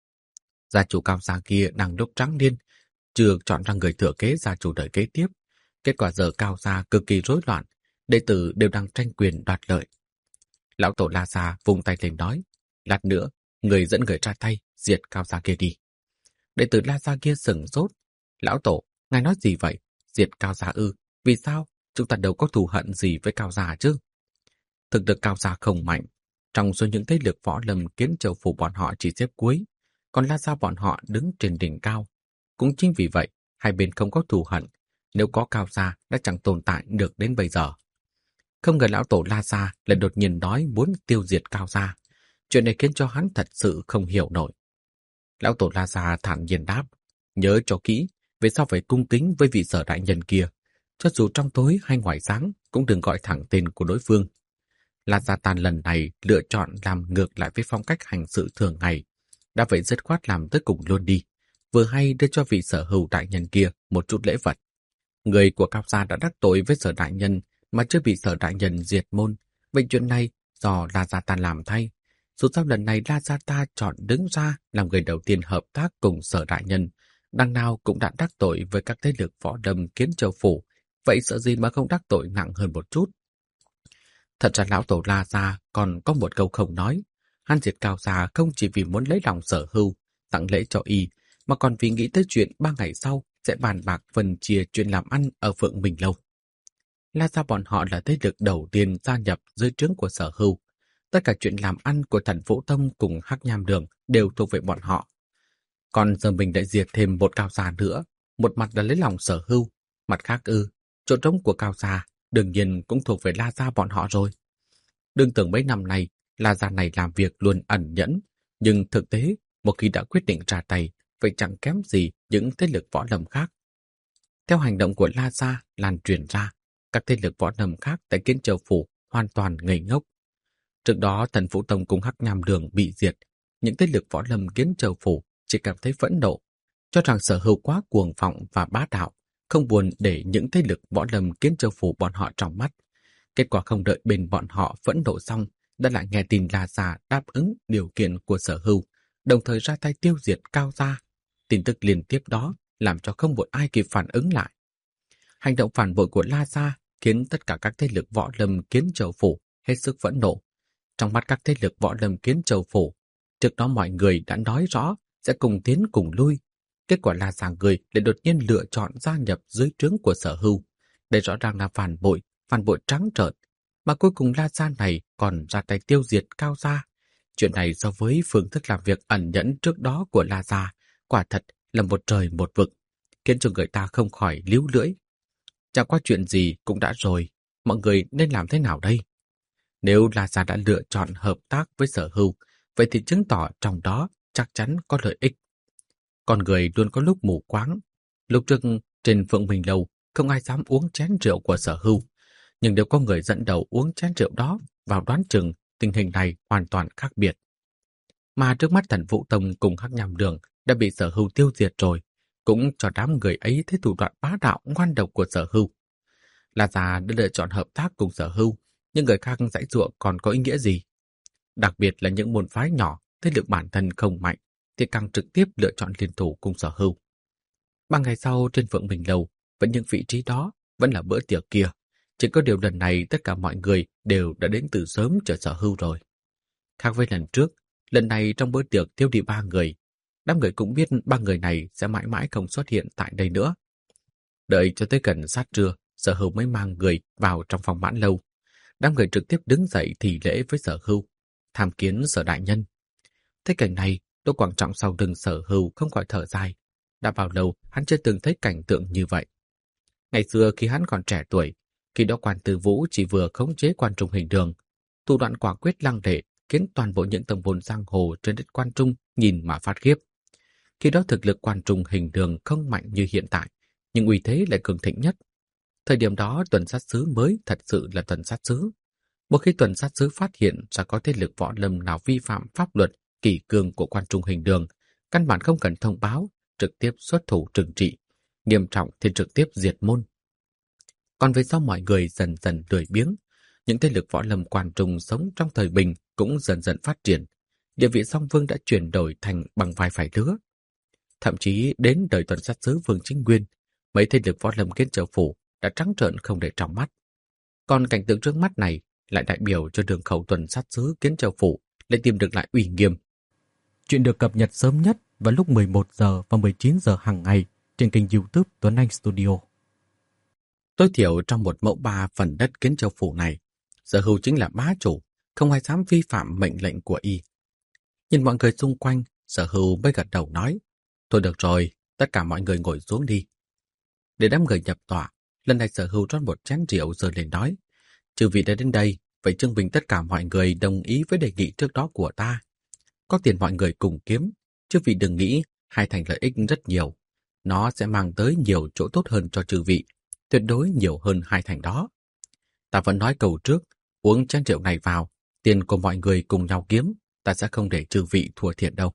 Gia chủ Cao Gia kia đang lúc trắng niên, chưa chọn ra người thừa kế gia chủ đời kế tiếp. Kết quả giờ Cao Gia cực kỳ rối loạn, đệ tử đều đang tranh quyền đoạt lợi. Lão tổ La Gia vùng tay lên nói: Lát nữa, người dẫn người ra tay, diệt Cao Gia kia đi. Đệ tử La Gia kia sửng sốt. Lão tổ, ngài nói gì vậy? Diệt Cao Gia ư? Vì sao? Chúng ta đâu có thù hận gì với Cao Gia chứ? Thực lực Cao Gia không mạnh. Trong số những thế lực võ lâm Kiến Châu phủ bọn họ chỉ xếp cuối, còn La Gia bọn họ đứng trên đỉnh cao. Cũng chính vì vậy, hai bên không có thù hận. Nếu có Cao Gia đã chẳng tồn tại được đến bây giờ. Không ngờ lão tổ La Gia lại đột nhiên nói muốn tiêu diệt Cao Gia. Chuyện này khiến cho hắn thật sự không hiểu nổi. Lão tổ La Gia thản nhiên đáp: Nhớ cho kỹ, về sau phải cung kính với vị Sở đại nhân kia. Cho dù trong tối hay ngoài sáng, cũng đừng gọi thẳng tên của đối phương. La Gia ta lần này lựa chọn làm ngược lại với phong cách hành sự thường ngày. Đã vậy dứt khoát làm tới cùng luôn đi. Vừa hay đưa cho vị Sở hữu đại nhân kia một chút lễ vật. Người của Cao Gia đã đắc tội với Sở đại nhân mà chưa bị Sở đại nhân diệt môn. Vậy chuyện này do La Gia ta làm thay. Dù sao lần này La Gia ta chọn đứng ra làm người đầu tiên hợp tác cùng Sở đại nhân, đằng nào cũng đã đắc tội với các thế lực võ lâm Kiến Châu phủ, vậy sợ gì mà không đắc tội nặng hơn một chút. Thật ra lão tổ La Gia còn có một câu không nói. Hắn diệt Cao Gia không chỉ vì muốn lấy lòng Sở Hưu, tặng lễ cho y, mà còn vì nghĩ tới chuyện ba ngày sau sẽ bàn bạc phần chia chuyện làm ăn ở Phượng Minh Lâu. La Gia bọn họ là thế lực đầu tiên gia nhập dưới trướng của Sở Hưu. Tất cả chuyện làm ăn của Thần Vũ Tông cùng Hắc Nham Đường đều thuộc về bọn họ. Còn giờ mình lại diệt thêm một Cao Gia nữa, một mặt là lấy lòng Sở Hưu, mặt khác ư, chỗ trống của Cao Gia đương nhiên cũng thuộc về La Gia bọn họ rồi. Đừng tưởng mấy năm nay La Gia này làm việc luôn ẩn nhẫn, nhưng thực tế một khi đã quyết định ra tay, vậy chẳng kém gì những thế lực võ lâm khác. Theo hành động của La Gia lan truyền ra, các thế lực võ lâm khác tại Kiến Châu phủ hoàn toàn ngây ngốc. Trước đó Thần Vũ Tông cùng Hắc Nham Đường bị diệt, những thế lực võ lâm Kiến Châu phủ chỉ cảm thấy phẫn nộ, cho rằng Sở Hưu quá cuồng vọng và bá đạo, không buồn để những thế lực võ lâm Kiến Châu phủ bọn họ trong mắt. Kết quả không đợi bên bọn họ phẫn nộ xong, đã lại nghe tin La Gia đáp ứng điều kiện của Sở Hưu, đồng thời ra tay tiêu diệt Cao Gia. Tin tức liên tiếp đó làm cho không một ai kịp phản ứng lại. Hành động phản bội của La Gia khiến tất cả các thế lực võ lâm Kiến Châu phủ hết sức phẫn nộ. Trong mắt các thế lực võ lâm Kiến Châu phủ, trước đó mọi người đã nói rõ sẽ cùng tiến cùng lui. Kết quả La Gia người lại đột nhiên lựa chọn gia nhập dưới trướng của Sở Hưu. Đây rõ ràng là phản bội, phản bội trắng trợn. Mà cuối cùng La Gia này còn ra tay tiêu diệt Cao Gia. Chuyện này so với phương thức làm việc ẩn nhẫn trước đó của La Gia, quả thật là một trời một vực, khiến cho người ta không khỏi líu lưỡi. Chẳng qua chuyện gì cũng đã rồi, mọi người nên làm thế nào đây? Nếu La Gia đã lựa chọn hợp tác với Sở Hưu, vậy thì chứng tỏ trong đó chắc chắn có lợi ích. Con người luôn có lúc mù quáng. Lúc trước trên Phượng Minh Lâu không ai dám uống chén rượu của Sở Hưu, nhưng nếu có người dẫn đầu uống chén rượu đó, vào đoán chừng tình hình này hoàn toàn khác biệt. Mà trước mắt Thần Vũ Tông cùng Hắc Nham Đường đã bị Sở Hưu tiêu diệt rồi, cũng cho đám người ấy thấy thủ đoạn bá đạo ngoan độc của Sở Hưu. La Gia đã lựa chọn hợp tác cùng Sở Hưu, nhưng người khác giãy giụa còn có ý nghĩa gì? Đặc biệt là những môn phái nhỏ, thế lực bản thân không mạnh, thì càng trực tiếp lựa chọn liên thủ cùng Sở Hưu. Ba ngày sau trên Phượng Minh Lâu, vẫn những vị trí đó, vẫn là bữa tiệc kia. Chỉ có điều lần này tất cả mọi người đều đã đến từ sớm chờ Sở Hưu rồi. Khác với lần trước, lần này trong bữa tiệc thiếu đi ba người. Đám người cũng biết ba người này sẽ mãi mãi không xuất hiện tại đây nữa. Đợi cho tới gần sát trưa, Sở Hưu mới mang người vào trong phòng Mãn Lâu. Đám người trực tiếp đứng dậy thì lễ với Sở Hưu, tham kiến Sở đại nhân. Thấy cảnh này, Đỗ Quảng Trọng sau lưng Sở Hưu không khỏi thở dài. Đã bao lâu hắn chưa từng thấy cảnh tượng như vậy. Ngày xưa khi hắn còn trẻ tuổi, khi đó Quan Tư Vũ chỉ vừa khống chế Quan Trung Hình Đường, thủ đoạn quả quyết lăng lệ khiến toàn bộ những tông môn giang hồ trên đất Quan Trung nhìn mà phát khiếp. Khi đó thực lực Quan Trung Hình Đường không mạnh như hiện tại, nhưng uy thế lại cường thịnh nhất. Thời điểm đó tuần sát sứ mới thật sự là tuần sát sứ. Một khi tuần sát sứ phát hiện ra có thế lực võ lâm nào vi phạm pháp luật kỷ cương của Quan Trung Hình Đường, căn bản không cần thông báo, trực tiếp xuất thủ trừng trị, nghiêm trọng thì trực tiếp diệt môn. Còn về sau mọi người dần dần lười biếng, những thế lực võ lâm Quan Trung sống trong thời bình cũng dần dần phát triển, địa vị song phương đã chuyển đổi thành bằng vai phải lứa. Thậm chí đến đời tuần sát sứ Vương Chính Nguyên, mấy thế lực võ lâm Kiến Châu Phủ đã trắng trợn không để trong mắt. Còn cảnh tượng trước mắt này lại đại biểu cho đường khẩu tuần sát sứ Kiến Châu Phủ lại tìm được lại uy nghiêm. Chuyện được cập nhật sớm nhất vào lúc mười một giờ và mười chín giờ hàng ngày trên kênh YouTube Tuấn Anh Studio. Tối thiểu trong một mẫu ba phần đất Kiến Châu Phủ này, Sở Hưu chính là bá chủ, không ai dám vi phạm mệnh lệnh của y. Nhìn mọi người xung quanh, Sở Hưu mới gật đầu nói, thôi được rồi, tất cả mọi người ngồi xuống đi. Để đám người nhập tọa, lần này Sở Hưu rót một chén rượu rồi lên nói, chư vị đã đến đây, vậy chứng minh tất cả mọi người đồng ý với đề nghị trước đó của ta. Có tiền mọi người cùng kiếm, chư vị đừng nghĩ hai thành lợi ích rất nhiều. Nó sẽ mang tới nhiều chỗ tốt hơn cho chư vị, tuyệt đối nhiều hơn hai thành đó. Ta vẫn nói câu trước, uống chén rượu này vào, tiền của mọi người cùng nhau kiếm, ta sẽ không để chư vị thua thiệt đâu.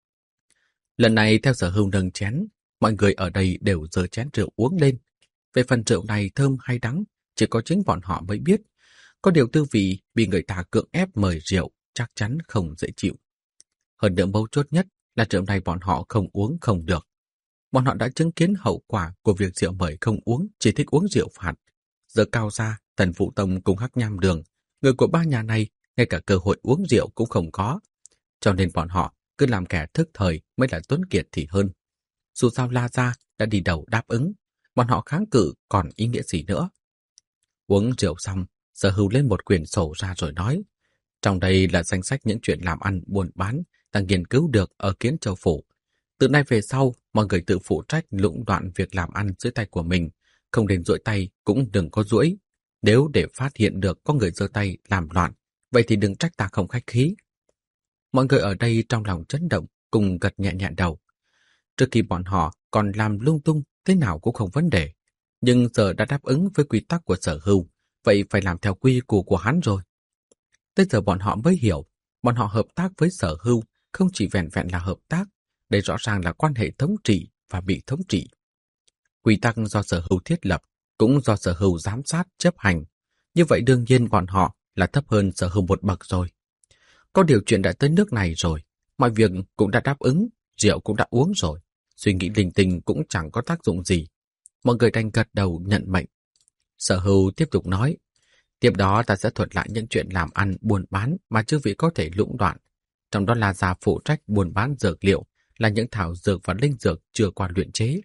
Lần này theo Sở Hưu nâng chén, mọi người ở đây đều giơ chén rượu uống lên. Về phần rượu này thơm hay đắng, chỉ có chính bọn họ mới biết. Có điều tư vị bị người ta cưỡng ép mời rượu chắc chắn không dễ chịu. Hơn nữa mấu chốt nhất là rượu này bọn họ không uống không được. Bọn họ đã chứng kiến hậu quả của việc rượu mời không uống, chỉ thích uống rượu phạt. Giờ Cao Gia, Thần Phụ Tông cùng Hắc Nham Đường, người của ba nhà này ngay cả cơ hội uống rượu cũng không có. Cho nên bọn họ cứ làm kẻ thức thời mới là tuấn kiệt thì hơn. Dù sao La Gia đã đi đầu đáp ứng, bọn họ kháng cự còn ý nghĩa gì nữa. Uống rượu xong, Sở Hưu lên một quyển sổ ra rồi nói, trong đây là danh sách những chuyện làm ăn buôn bán ta nghiên cứu được ở Kiến Châu Phủ. Từ nay về sau, mọi người tự phụ trách lũng đoạn việc làm ăn dưới tay của mình, không đến duỗi tay cũng đừng có duỗi. Nếu để phát hiện được có người giơ tay làm loạn, vậy thì đừng trách ta không khách khí. Mọi người ở đây trong lòng chấn động, cùng gật nhẹ nhẹ đầu. Trước khi bọn họ còn làm lung tung, thế nào cũng không vấn đề. Nhưng giờ đã đáp ứng với quy tắc của Sở Hưu, vậy phải làm theo quy củ của hắn rồi. Tới giờ bọn họ mới hiểu, bọn họ hợp tác với Sở Hưu không chỉ vẹn vẹn là hợp tác, đây rõ ràng là quan hệ thống trị và bị thống trị. Quy tắc do Sở Hưu thiết lập, cũng do Sở Hưu giám sát, chấp hành. Như vậy đương nhiên bọn họ là thấp hơn Sở Hưu một bậc rồi. Có điều chuyện đã tới nước này rồi, mọi việc cũng đã đáp ứng, rượu cũng đã uống rồi, suy nghĩ linh tinh cũng chẳng có tác dụng gì. Mọi người đành gật đầu nhận mệnh. Sở Hưu tiếp tục nói, tiếp đó ta sẽ thuật lại những chuyện làm ăn buôn bán mà chư vị có thể lũng đoạn. Trong đó là Gia phụ trách buôn bán dược liệu, là những thảo dược và linh dược chưa qua luyện chế.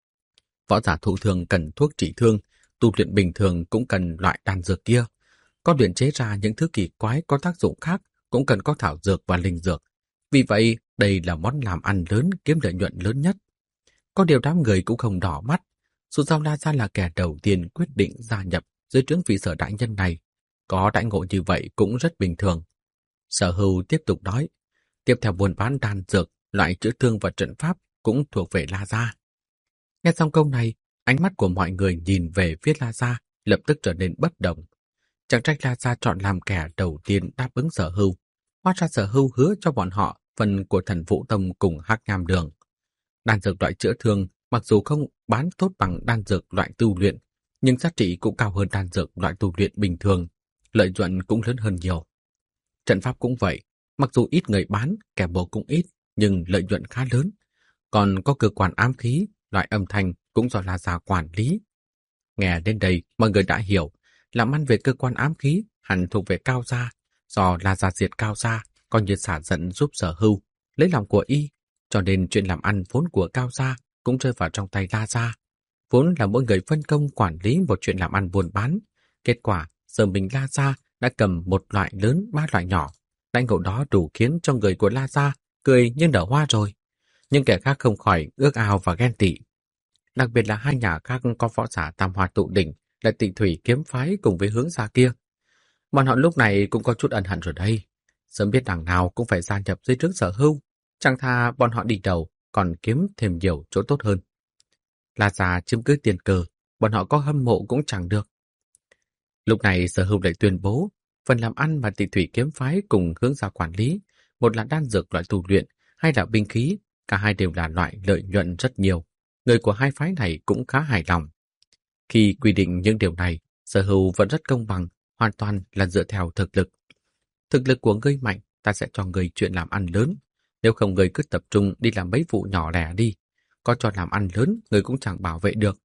Võ giả thụ thương cần thuốc trị thương, tu luyện bình thường cũng cần loại đan dược kia. Có luyện chế ra những thứ kỳ quái có tác dụng khác cũng cần có thảo dược và linh dược. Vì vậy, đây là món làm ăn lớn kiếm lợi nhuận lớn nhất. Có điều đám người cũng không đỏ mắt. Dù sao La Gia là kẻ đầu tiên quyết định gia nhập dưới trướng vị Sở đại nhân này. Có đãi ngộ như vậy cũng rất bình thường. Sở Hưu tiếp tục nói, tiếp theo buôn bán đan dược, loại chữa thương và trận pháp cũng thuộc về La Gia. Nghe xong câu này, ánh mắt của mọi người nhìn về phía La Gia lập tức trở nên bất động. Chẳng trách La Gia chọn làm kẻ đầu tiên đáp ứng Sở Hưu. Hóa ra Sở Hưu hứa cho bọn họ phần của Thần Vũ Tông cùng Hắc Nham Đường. Đan dược loại chữa thương mặc dù không bán tốt bằng đan dược loại tu luyện, nhưng giá trị cũng cao hơn đan dược loại tu luyện bình thường, lợi nhuận cũng lớn hơn nhiều. Trận pháp cũng vậy, mặc dù ít người bán, kẻ bồ cũng ít, nhưng lợi nhuận khá lớn. Còn có cơ quan ám khí, loại âm thanh cũng do La Gia quản lý. Nghe đến đây, mọi người đã hiểu, làm ăn về cơ quan ám khí hẳn thuộc về Cao Gia, do La Gia diệt Cao Gia, coi như xả giận giúp Sở Hưu, lấy lòng của y, cho nên chuyện làm ăn vốn của Cao Gia cũng rơi vào trong tay La Gia. Vốn là mỗi người phân công quản lý một chuyện làm ăn buôn bán. Kết quả, giờ mình La Gia đã cầm một loại lớn ba loại nhỏ. Đãi ngộ đó đủ khiến cho người của La Gia cười như nở hoa rồi. Nhưng kẻ khác không khỏi ước ao và ghen tị. Đặc biệt là hai nhà khác có võ giả tam hoa tụ đỉnh là Tị Thủy kiếm phái cùng với Hướng Gia kia. Bọn họ lúc này cũng có chút ân hận rồi đây. Sớm biết đằng nào cũng phải gia nhập dưới trướng Sở Hưu. Chẳng thà bọn họ đi đầu còn kiếm thêm nhiều chỗ tốt hơn. La Gia chiếm cứ tiền cờ, bọn họ có hâm mộ cũng chẳng được. Lúc này Sở Hưu lại tuyên bố phần làm ăn mà Tị Thủy kiếm phái cùng Hướng Gia quản lý, một là đan dược loại tu luyện, hai là binh khí, cả hai đều là loại lợi nhuận rất nhiều. Người của hai phái này cũng khá hài lòng. Khi quy định những điều này, Sở Hưu vẫn rất công bằng, hoàn toàn là dựa theo thực lực. Thực lực của ngươi mạnh, ta sẽ cho ngươi chuyện làm ăn lớn. Nếu không ngươi cứ tập trung đi làm mấy vụ nhỏ lẻ đi. Có cho làm ăn lớn, ngươi cũng chẳng bảo vệ được.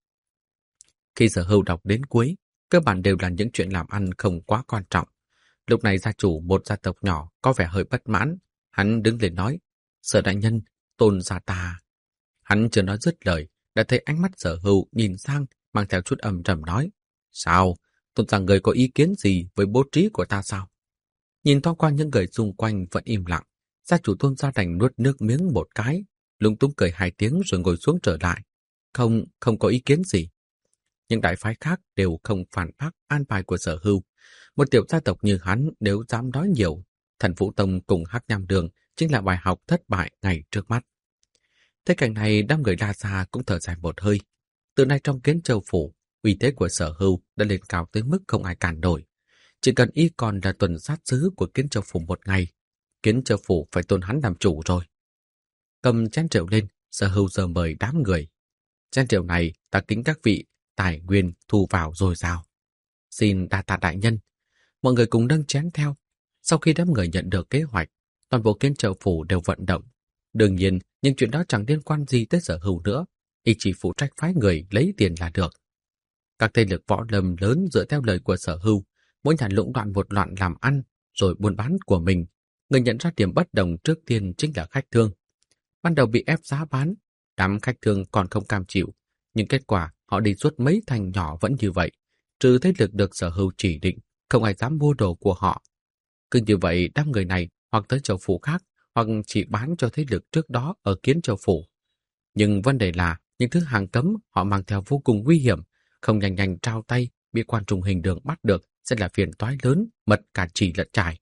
Khi Sở Hưu đọc đến cuối, cơ bản đều là những chuyện làm ăn không quá quan trọng. Lúc này gia chủ một gia tộc nhỏ có vẻ hơi bất mãn. Hắn đứng lên nói, Sở đại nhân, Tôn gia ta. Hắn chưa nói dứt lời, đã thấy ánh mắt Sở Hưu nhìn sang, mang theo chút âm trầm nói, sao, Tôn gia người có ý kiến gì với bố trí của ta sao? Nhìn thoáng qua những người xung quanh vẫn im lặng, gia chủ Tôn gia đành nuốt nước miếng một cái, lúng túng cười hai tiếng rồi ngồi xuống trở lại. Không, không có ý kiến gì. Những đại phái khác đều không phản bác an bài của Sở Hưu. Một tiểu gia tộc như hắn nếu dám nói nhiều, Thần Vũ Tông cùng Hắc Nham Đường chính là bài học thất bại ngay trước mắt. Thế cảnh này đám người La Gia cũng thở dài một hơi. Từ nay trong Kiến Châu phủ, uy thế của Sở Hưu đã lên cao tới mức không ai cản nổi. Chỉ cần y còn là tuần sát sứ của Kiến Châu phủ một ngày, Kiến Châu phủ phải tôn hắn làm chủ rồi. Cầm chén rượu lên, Sở Hưu giờ mời đám người. Chén rượu này ta kính các vị tài nguyên thu vào dồi dào. Xin đa tạ đại nhân. Mọi người cùng nâng chén theo. Sau khi đám người nhận được kế hoạch, toàn bộ Kiến Châu phủ đều vận động. Đương nhiên, những chuyện đó chẳng liên quan gì tới Sở Hưu nữa. Y chỉ phụ trách phái người lấy tiền là được. Các thế lực võ lâm lớn dựa theo lời của Sở Hưu, mỗi nhà lũng đoạn một loạn làm ăn, rồi buôn bán của mình. Người nhận ra điểm bất đồng trước tiên chính là khách thương. Ban đầu bị ép giá bán, đám khách thương còn không cam chịu, nhưng kết quả họ đi suốt mấy thành nhỏ vẫn như vậy. Trừ thế lực được Sở Hưu chỉ định, không ai dám mua đồ của họ. Cứ như vậy, đám người này hoặc tới châu phủ khác, hoặc chỉ bán cho thế lực trước đó ở Kiến Châu phủ. Nhưng vấn đề là những thứ hàng cấm họ mang theo vô cùng nguy hiểm, không nhanh nhanh trao tay, bị quan trùng hình đường bắt được sẽ là phiền toái lớn, mật cả chỉ lẫn trải.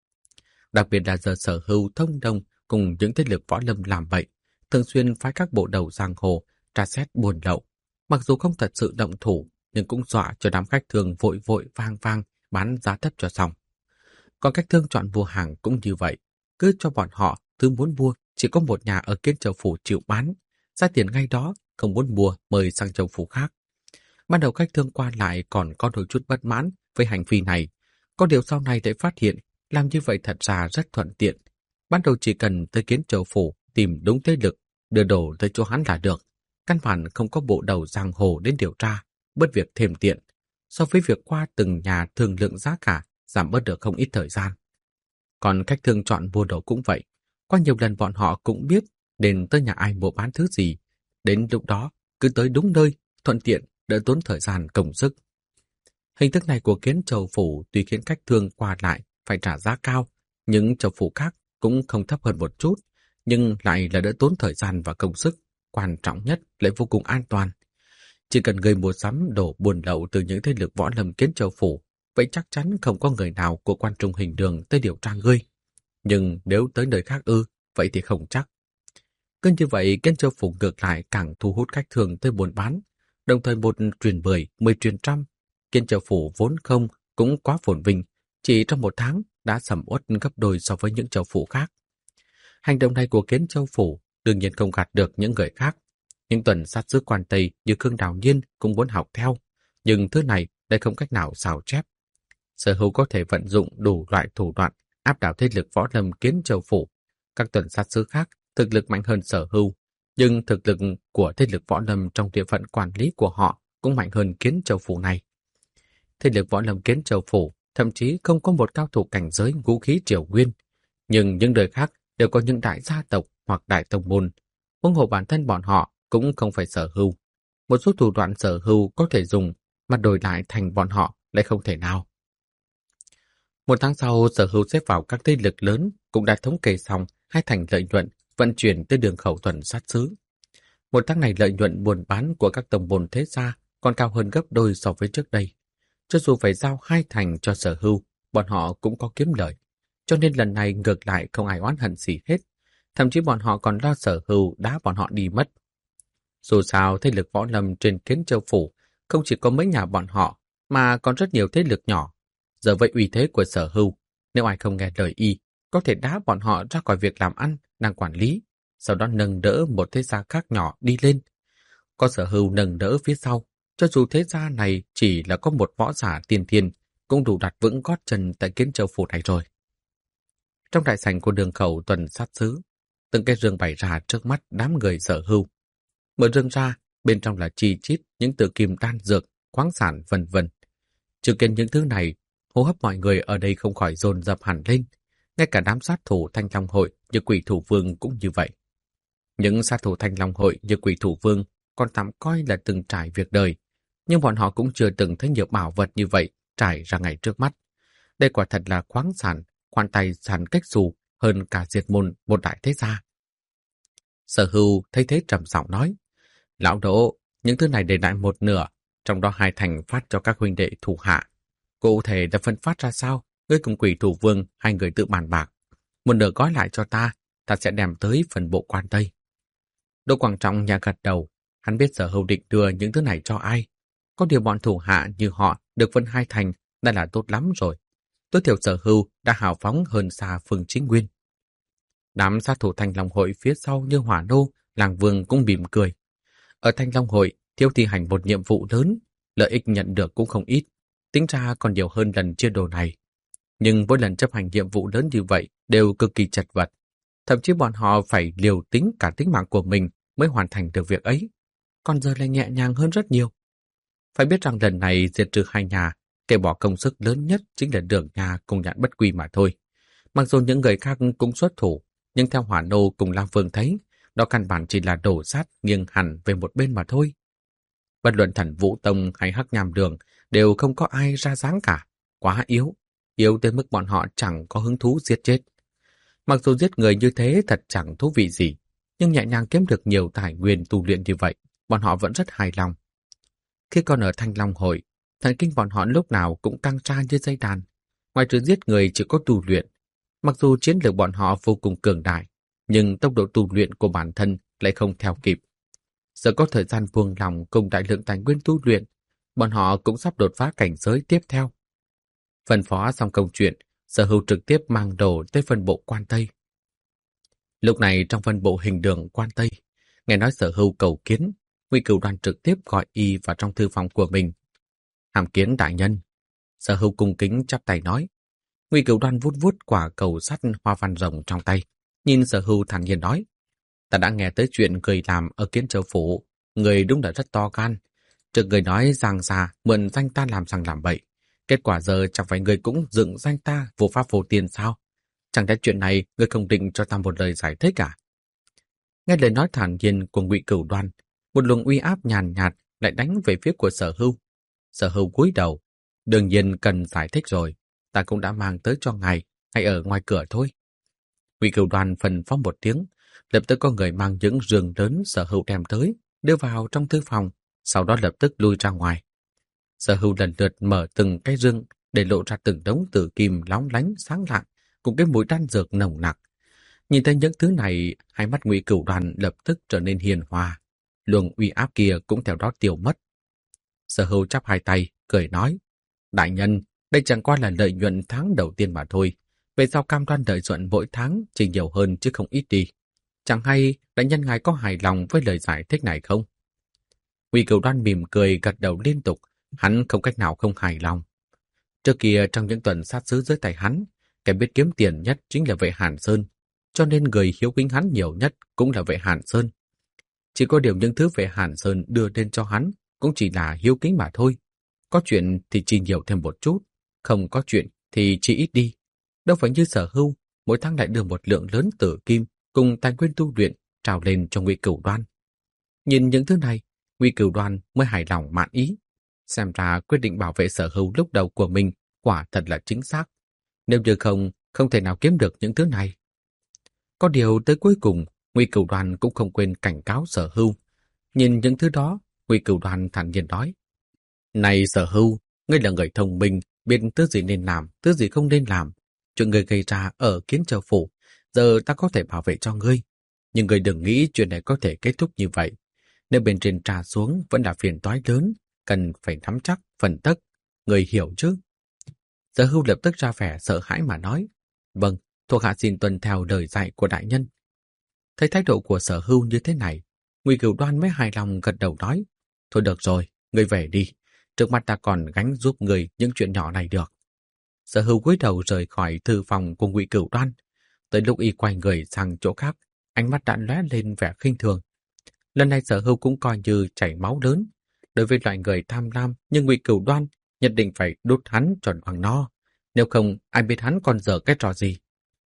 Đặc biệt là giờ Sở Hưu thông đồng cùng những thế lực võ lâm làm vậy, thường xuyên phái các bộ đầu giang hồ tra xét buôn lậu. Mặc dù không thật sự động thủ, nhưng cũng dọa cho đám khách thương vội vội vang vang bán giá thấp cho xong. Còn khách thương chọn mua hàng cũng như vậy, cứ cho bọn họ thứ muốn mua chỉ có một nhà ở Kiến Châu phủ chịu bán, ra tiền ngay đó, không muốn mua mời sang châu phủ khác. Ban đầu khách thương qua lại còn có đôi chút bất mãn với hành vi này, có điều sau này để phát hiện làm như vậy thật ra rất thuận tiện. Ban đầu chỉ cần tới Kiến Châu phủ tìm đúng thế lực, đưa đồ tới chỗ hắn là được. Căn bản không có bộ đầu giang hồ đến điều tra, bớt việc thêm tiện. So với việc qua từng nhà thương lượng giá cả, giảm bớt được không ít thời gian. Còn khách thương chọn mua đồ cũng vậy. Qua nhiều lần bọn họ cũng biết đến tới nhà ai mua bán thứ gì. Đến lúc đó, cứ tới đúng nơi, thuận tiện, đỡ tốn thời gian công sức. Hình thức này của Kiến Châu phủ tuy khiến khách thương qua lại phải trả giá cao, nhưng châu phủ khác cũng không thấp hơn một chút, nhưng lại là đỡ tốn thời gian và công sức. Quan trọng nhất lại vô cùng an toàn. Chỉ cần người mua sắm đồ buôn lậu từ những thế lực võ lâm Kiến Châu phủ, vậy chắc chắn không có người nào của quan trung hình đường tới điều tra ngươi. Nhưng nếu tới nơi khác ư, vậy thì không chắc. Cứ như vậy, Kiến Châu phủ ngược lại càng thu hút khách thường tới buôn bán, đồng thời một truyền mười, mười truyền trăm. Kiến Châu phủ vốn không cũng quá phồn vinh, chỉ trong một tháng đã sầm uất gấp đôi so với những châu phủ khác. Hành động này của Kiến Châu phủ đương nhiên không gạt được những người khác. Những tuần sát sứ quan Tây như Khương Đào Nhiên cũng muốn học theo, nhưng thứ này lại không cách nào xào chép. Sở Hưu có thể vận dụng đủ loại thủ đoạn áp đảo thế lực võ lâm Kiến Châu phủ. Các tuần sát sứ khác thực lực mạnh hơn Sở Hưu, nhưng thực lực của thế lực võ lâm trong địa phận quản lý của họ cũng mạnh hơn Kiến Châu Phủ này. Thế lực võ lâm Kiến Châu Phủ thậm chí không có một cao thủ cảnh giới vũ khí triều nguyên, nhưng những đời khác đều có những đại gia tộc hoặc đại tông môn. Huống hồ bản thân bọn họ cũng không phải Sở Hưu. Một số thủ đoạn Sở Hưu có thể dùng mà đổi lại thành bọn họ lại không thể nào. Một tháng sau, Sở Hưu xếp vào các thế lực lớn cũng đã thống kê xong hai thành lợi nhuận vận chuyển tới đường khẩu thuần sát xứ. Một tháng này lợi nhuận buôn bán của các tông môn thế gia còn cao hơn gấp đôi so với trước đây. Cho dù phải giao hai thành cho Sở Hưu, bọn họ cũng có kiếm lợi. Cho nên lần này ngược lại không ai oán hận gì hết. Thậm chí bọn họ còn lo Sở Hưu đá bọn họ đi mất. Dù sao, thế lực võ lâm trên Kiến Châu Phủ không chỉ có mấy nhà bọn họ, mà còn rất nhiều thế lực nhỏ. Giờ với uy thế của Sở Hưu, nếu ai không nghe lời y, có thể đá bọn họ ra khỏi việc làm ăn, đang quản lý, sau đó nâng đỡ một thế gia khác nhỏ đi lên. Có Sở Hưu nâng đỡ phía sau, cho dù thế gia này chỉ là có một võ giả tiên thiên, cũng đủ đặt vững gót chân tại Kiến Châu Phủ này rồi. Trong đại sảnh của đường khẩu tuần sát xứ, từng cái rương bày ra trước mắt đám người Sở Hưu. Mở rương ra, bên trong là chi chít những tự kim đan dược, khoáng sản vân vân. Chứng kiến những thứ này, hô hấp mọi người ở đây không khỏi dồn dập hẳn lên. Ngay cả đám sát thủ Thanh Long Hội như Quỷ Thủ Vương cũng như vậy. Những sát thủ Thanh Long Hội như Quỷ Thủ Vương còn tạm coi là từng trải việc đời, nhưng bọn họ cũng chưa từng thấy nhiều bảo vật như vậy trải ra ngay trước mắt. Đây quả thật là khoáng sản, khoan tay sản cách xù hơn cả diệt môn một đại thế gia. Sở Hưu thấy thế trầm giọng nói: Lão Đỗ, những thứ này để lại một nửa, trong đó hai thành phát cho các huynh đệ thủ hạ. Cụ thể đã phân phát ra sao? Ngươi cùng Quỷ Thủ Vương hai người tự bàn bạc. Một nửa gói lại cho ta, ta sẽ đem tới phần bộ quan Tây. Đỗ Quảng Trọng nhà gật đầu, hắn biết Sở Hưu định đưa những thứ này cho ai. Có điều bọn thủ hạ như họ được phân hai thành đã là tốt lắm rồi. Tối thiểu Sở Hưu đã hào phóng hơn xa Phương Chính Nguyên. Đám sát thủ Thanh Long Hội phía sau như Hỏa Nô, Làng Vương cũng mỉm cười. Ở Thanh Long Hội, thiếu thi hành một nhiệm vụ lớn, lợi ích nhận được cũng không ít, tính ra còn nhiều hơn lần chia đồ này. Nhưng mỗi lần chấp hành nhiệm vụ lớn như vậy đều cực kỳ chật vật. Thậm chí bọn họ phải liều tính cả tính mạng của mình mới hoàn thành được việc ấy. Còn giờ lại nhẹ nhàng hơn rất nhiều. Phải biết rằng lần này diệt trừ hai nhà, kẻ bỏ công sức lớn nhất chính là Đường nhà cùng Nhạn Bất Quy mà thôi. Mặc dù những người khác cũng xuất thủ, nhưng theo Hỏa Nô cùng Lam Vương thấy, đó căn bản chỉ là đổ sát nghiêng hẳn về một bên mà thôi. Bất luận Thần Vũ Tông hay Hắc Nham Đường đều không có ai ra dáng cả, quá yếu, yếu tới mức bọn họ chẳng có hứng thú giết chết. Mặc dù giết người như thế thật chẳng thú vị gì, nhưng nhẹ nhàng kiếm được nhiều tài nguyên tu luyện như vậy, bọn họ vẫn rất hài lòng. Khi còn ở Thanh Long Hội, thần kinh bọn họ lúc nào cũng căng tra như dây đàn, ngoài trừ giết người chỉ có tu luyện. Mặc dù chiến lược bọn họ vô cùng cường đại, nhưng tốc độ tu luyện của bản thân lại không theo kịp. Giờ có thời gian buông lòng cùng đại lượng tài nguyên tu luyện, bọn họ cũng sắp đột phá cảnh giới tiếp theo. Phân phó xong công chuyện, Sở Hưu trực tiếp mang đồ tới phân bộ quan Tây. Lúc này trong phân bộ hình đường quan Tây, nghe nói Sở Hưu cầu kiến, Ngụy Cửu Đoan trực tiếp gọi y vào trong thư phòng của mình. Hàm kiến đại nhân. Sở Hưu cung kính chắp tay nói. Ngụy Cửu Đoan vuốt vuốt quả cầu sắt hoa văn rồng trong tay, nhìn Sở Hưu thản nhiên nói: Ta đã nghe tới chuyện người làm ở Kiến Châu Phủ, người đúng là rất to gan. Trước người nói rằng già mượn danh ta làm rằng làm bậy, kết quả giờ chẳng phải người cũng dựng danh ta vô pháp vô tiền sao? Chẳng lẽ chuyện này người không định cho ta một lời giải thích cả? Nghe lời nói thản nhiên của Ngụy Cửu Đoan, một luồng uy áp nhàn nhạt lại đánh về phía của Sở Hưu. Sở Hưu cúi đầu, đương nhiên cần giải thích rồi, ta cũng đã mang tới cho ngài, ngay ở ngoài cửa thôi. Ngụy Cửu Đoan phân phó một tiếng, lập tức có người mang những giường lớn Sở Hưu đem tới, đưa vào trong thư phòng, sau đó lập tức lui ra ngoài. Sở Hưu lần lượt mở từng cái giường để lộ ra từng đống tử kim lóng lánh sáng lạng cùng cái mùi đan dược nồng nặc. Nhìn thấy những thứ này, hai mắt Ngụy Cửu Đoan lập tức trở nên hiền hòa, luồng uy áp kia cũng theo đó tiêu mất. Sở Hưu chắp hai tay, cười nói: Đại nhân, đây chẳng qua là lợi nhuận tháng đầu tiên mà thôi. Về sau cam đoan lợi nhuận mỗi tháng chỉ nhiều hơn chứ không ít đi. Chẳng hay đại nhân ngài có hài lòng với lời giải thích này không? Ngụy Cửu Đoan mỉm cười gật đầu liên tục, hắn không cách nào không hài lòng. Trước kia trong những tuần sát sứ dưới tay hắn, kẻ biết kiếm tiền nhất chính là Vệ Hàn Sơn. cho nên người hiếu kính hắn nhiều nhất cũng là vệ Hàn Sơn. Chỉ có điều những thứ về Hàn Sơn đưa lên cho hắn cũng chỉ là hiếu kính mà thôi. Có chuyện thì chi nhiều thêm một chút, không có chuyện thì chi ít đi. Đâu phải như Sở Hưu, mỗi tháng lại đưa một lượng lớn tử kim cùng tài nguyên tu luyện trào lên cho Ngụy Cửu Đoan. Nhìn những thứ này, Ngụy Cửu Đoan mới hài lòng mãn ý. Xem ra quyết định bảo vệ Sở Hưu lúc đầu của mình quả thật là chính xác. Nếu như không, không thể nào kiếm được những thứ này. Có điều tới cuối cùng, Ngụy Cửu Đoan cũng không quên cảnh cáo Sở Hưu. Nhìn những thứ đó, Ngụy Cửu Đoan thản nhiên nói: "Này Sở Hưu, ngươi là người thông minh, biết thứ gì nên làm, thứ gì không nên làm. Chuyện ngươi gây ra ở Kiến Châu phủ, giờ ta có thể bảo vệ cho ngươi. Nhưng ngươi đừng nghĩ chuyện này có thể kết thúc như vậy. Nếu bên trên trà xuống vẫn là phiền toái lớn, cần phải nắm chắc, phần tắc. Ngươi hiểu chứ?" Sở Hưu lập tức ra vẻ sợ hãi mà nói: "Vâng, thuộc hạ xin tuân theo lời dạy của đại nhân." Thấy thái độ của Sở Hưu như thế này, Ngụy Cửu Đoan mới hài lòng gật đầu nói: "Thôi được rồi, ngươi về đi. Trước mặt ta còn gánh giúp người những chuyện nhỏ này được." Sở Hưu cúi đầu rời khỏi thư phòng của Ngụy Cửu Đoan. Tới lúc y quay người sang chỗ khác, ánh mắt đã lóe lên vẻ khinh thường. Lần này Sở Hưu cũng coi như chảy máu lớn. Đối với loại người tham lam như Ngụy Cửu Đoan, nhất định phải đốt hắn tròn bằng no. Nếu không, ai biết hắn còn dở cái trò gì.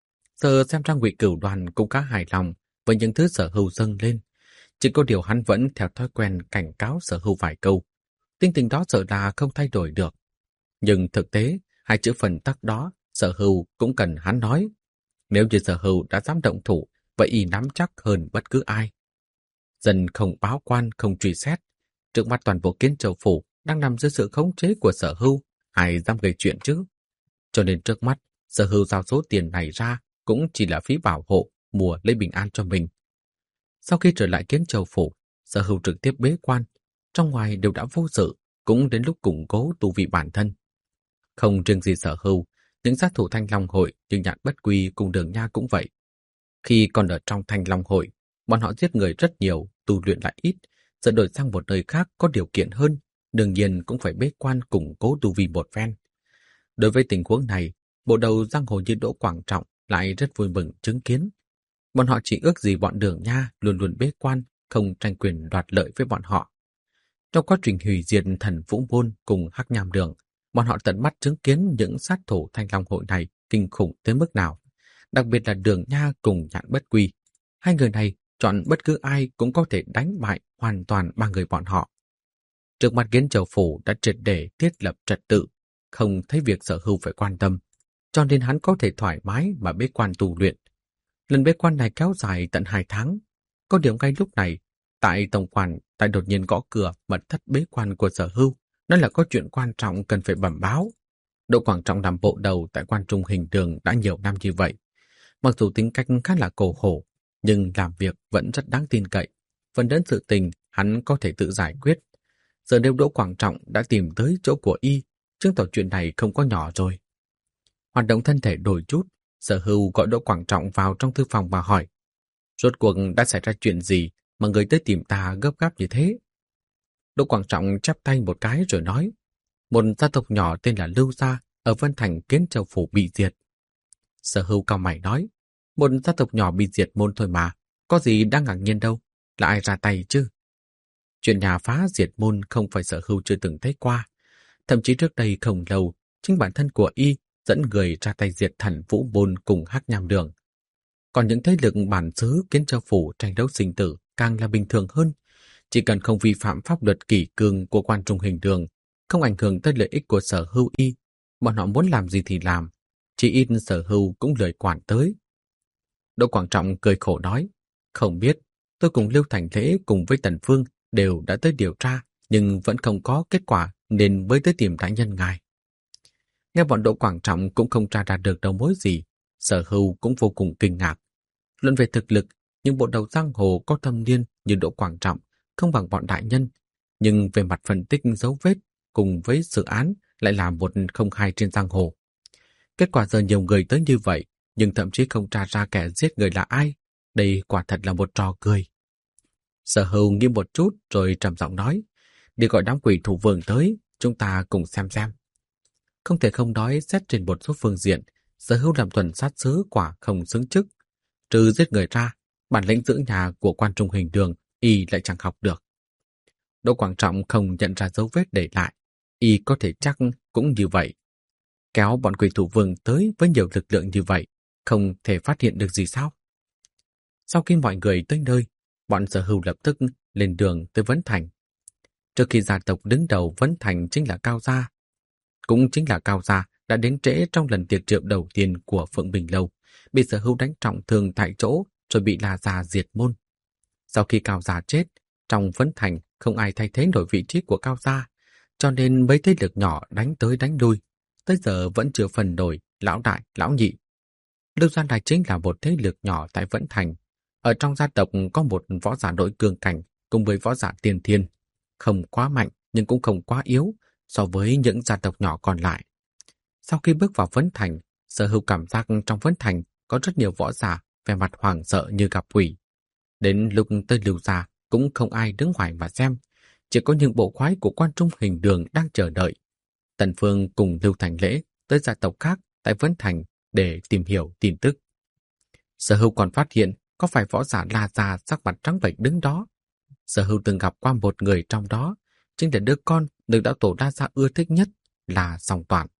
Giờ xem ra Ngụy Cửu Đoan cũng khá hài lòng với những thứ Sở Hưu dâng lên. Chỉ có điều hắn vẫn theo thói quen cảnh cáo Sở Hưu vài câu. Tinh tình đó sợ là không thay đổi được. Nhưng thực tế, hai chữ phần tắc đó, Sở Hưu cũng cần hắn nói. Nếu như Sở Hưu đã dám động thủ, vậy y nắm chắc hơn bất cứ ai. Dân không báo quan, không truy xét. Trước mắt toàn bộ Kiến Châu phủ đang nằm dưới sự khống chế của Sở Hưu, ai dám gây chuyện chứ? Cho nên trước mắt, Sở Hưu giao số tiền này ra cũng chỉ là phí bảo hộ, mua lấy bình an cho mình. Sau khi trở lại Kiến Châu phủ, Sở Hưu trực tiếp bế quan, trong ngoài đều đã vô sự, cũng đến lúc củng cố tu vị bản thân. Không riêng gì Sở Hưu, những sát thủ Thanh Long hội như Nhạn Bất Quy cùng Đường Nha cũng vậy. Khi còn ở trong Thanh Long hội, bọn họ giết người rất nhiều, tu luyện lại ít, giờ đổi sang một nơi khác có điều kiện hơn, đương nhiên cũng phải bế quan củng cố tu vi một phen. Đối với tình huống này, bộ đầu giang hồ như Đỗ Quảng Trọng lại rất vui mừng chứng kiến. Bọn họ chỉ ước gì bọn Đường Nha luôn luôn bế quan, không tranh quyền đoạt lợi với bọn họ. Trong quá trình hủy diệt Thần Vũ Môn cùng Hắc Nham Đường, bọn họ tận mắt chứng kiến những sát thủ Thanh Long hội này kinh khủng tới mức nào. Đặc biệt là Đường Nha cùng Nhạn Bất Quy. Hai người này chọn bất cứ ai cũng có thể đánh bại hoàn toàn ba người bọn họ. Trước mặt Kiến Châu phủ đã triệt để thiết lập trật tự, không thấy việc Sở Hưu phải quan tâm, cho nên hắn có thể thoải mái mà bế quan tu luyện. Lần bế quan này kéo dài tận hai tháng. Có điều ngay lúc này, tại tổng quản tại đột nhiên gõ cửa mật thất bế quan của Sở Hưu, nói là có chuyện quan trọng cần phải bẩm báo. Đỗ Quảng Trọng làm bộ đầu tại quan trung hình đường đã nhiều năm như vậy. Mặc dù tính cách khá là cổ hổ, nhưng làm việc vẫn rất đáng tin cậy. Phần lớn sự tình hắn có thể tự giải quyết. Giờ nếu Đỗ Quảng Trọng đã tìm tới chỗ của y, chứng tỏ chuyện này không có nhỏ rồi. Hoạt động thân thể đổi chút, Sở Hưu gọi Đỗ Quảng Trọng vào trong thư phòng và hỏi: "Rốt cuộc đã xảy ra chuyện gì mà người tới tìm ta gấp gáp như thế?" Đỗ Quảng Trọng chắp tay một cái rồi nói: "Một gia tộc nhỏ tên là Lưu Gia ở Vân Thành Kiến Châu phủ bị diệt." Sở Hưu cau mày nói: "Một gia tộc nhỏ bị diệt môn thôi mà, có gì đang ngạc nhiên đâu, là ai ra tay chứ?" Chuyện nhà phá diệt môn không phải Sở Hưu chưa từng thấy qua. Thậm chí trước đây không lâu, chính bản thân của y dẫn người ra tay diệt Thần Vũ Môn cùng Hắc Nham Đường. Còn những thế lực bản xứ Kiến Châu phủ tranh đấu sinh tử càng là bình thường hơn. Chỉ cần không vi phạm pháp luật kỷ cương của quan trung hình đường, không ảnh hưởng tới lợi ích của Sở Hưu y, bọn họ muốn làm gì thì làm, chỉ ít Sở Hưu cũng lười quản tới. Đỗ Quảng Trọng cười khổ nói: "Không biết, tôi cùng Lưu Thành Lễ cùng với Tần Phương đều đã tới điều tra, nhưng vẫn không có kết quả nên mới tới tìm đại nhân ngài." Nghe bọn Đỗ Quảng Trọng cũng không tra ra được đầu mối gì, Sở Hưu cũng vô cùng kinh ngạc. Luận về thực lực, những bộ đầu giang hồ có thâm niên như Đỗ Quảng Trọng không bằng bọn đại nhân, nhưng về mặt phân tích dấu vết cùng với sự án lại là một không hai trên giang hồ. Kết quả giờ nhiều người tới như vậy, nhưng thậm chí không tra ra kẻ giết người là ai. Đây quả thật là một trò cười. Sở Hưu nghĩ một chút rồi trầm giọng nói: "Đi gọi đám quỷ thủ vương tới, chúng ta cùng xem xem." Không thể không nói, xét trên một số phương diện, Sở Hưu làm tuần sát sứ quả không xứng chức. trừ giết người ra, bản lĩnh giữ nhà của quan trung hình đường y lại chẳng học được. Đỗ Quảng Trọng không nhận ra dấu vết để lại, y có thể chắc cũng như vậy. Kéo bọn quỷ thủ vương tới với nhiều lực lượng như vậy, không thể phát hiện được gì sao? Sau khi mọi người tới nơi, bọn Sở Hưu lập tức lên đường tới Vấn Thành. Trước khi gia tộc đứng đầu Vấn Thành chính là Cao Gia. Cũng chính là Cao Gia đã đến trễ trong lần tiệc rượu đầu tiên của Phượng Bình Lâu, bị Sở Hưu đánh trọng thương tại chỗ rồi bị La Gia diệt môn. Sau khi Cao Gia chết, trong Vấn Thành không ai thay thế nổi vị trí của Cao Gia, cho nên mấy thế lực nhỏ đánh tới đánh lui, tới giờ vẫn chưa phần nổi lão đại, lão nhị. Lưu Gia này chính là một thế lực nhỏ tại Vẫn Thành. Ở trong gia tộc có một võ giả nội cường cảnh cùng với võ giả tiên thiên, không quá mạnh nhưng cũng không quá yếu so với những gia tộc nhỏ còn lại. Sau khi bước vào Vấn Thành, Sở Hưu cảm giác trong Vấn Thành có rất nhiều võ giả vẻ mặt hoảng sợ như gặp quỷ. Đến lúc tới Lưu Gia cũng không ai đứng ngoài mà xem, chỉ có những bộ khoái của quan trung hình đường đang chờ đợi. Tần Phương cùng Lưu Thành Lễ tới gia tộc khác tại Vấn Thành để tìm hiểu tin tức. Sở Hưu còn phát hiện có phải võ giả La Gia sắc mặt trắng bệch đứng đó. Sở Hưu từng gặp qua một người trong đó, chính là đứa con được đạo tổ La Gia ưa thích nhất là Song Toàn.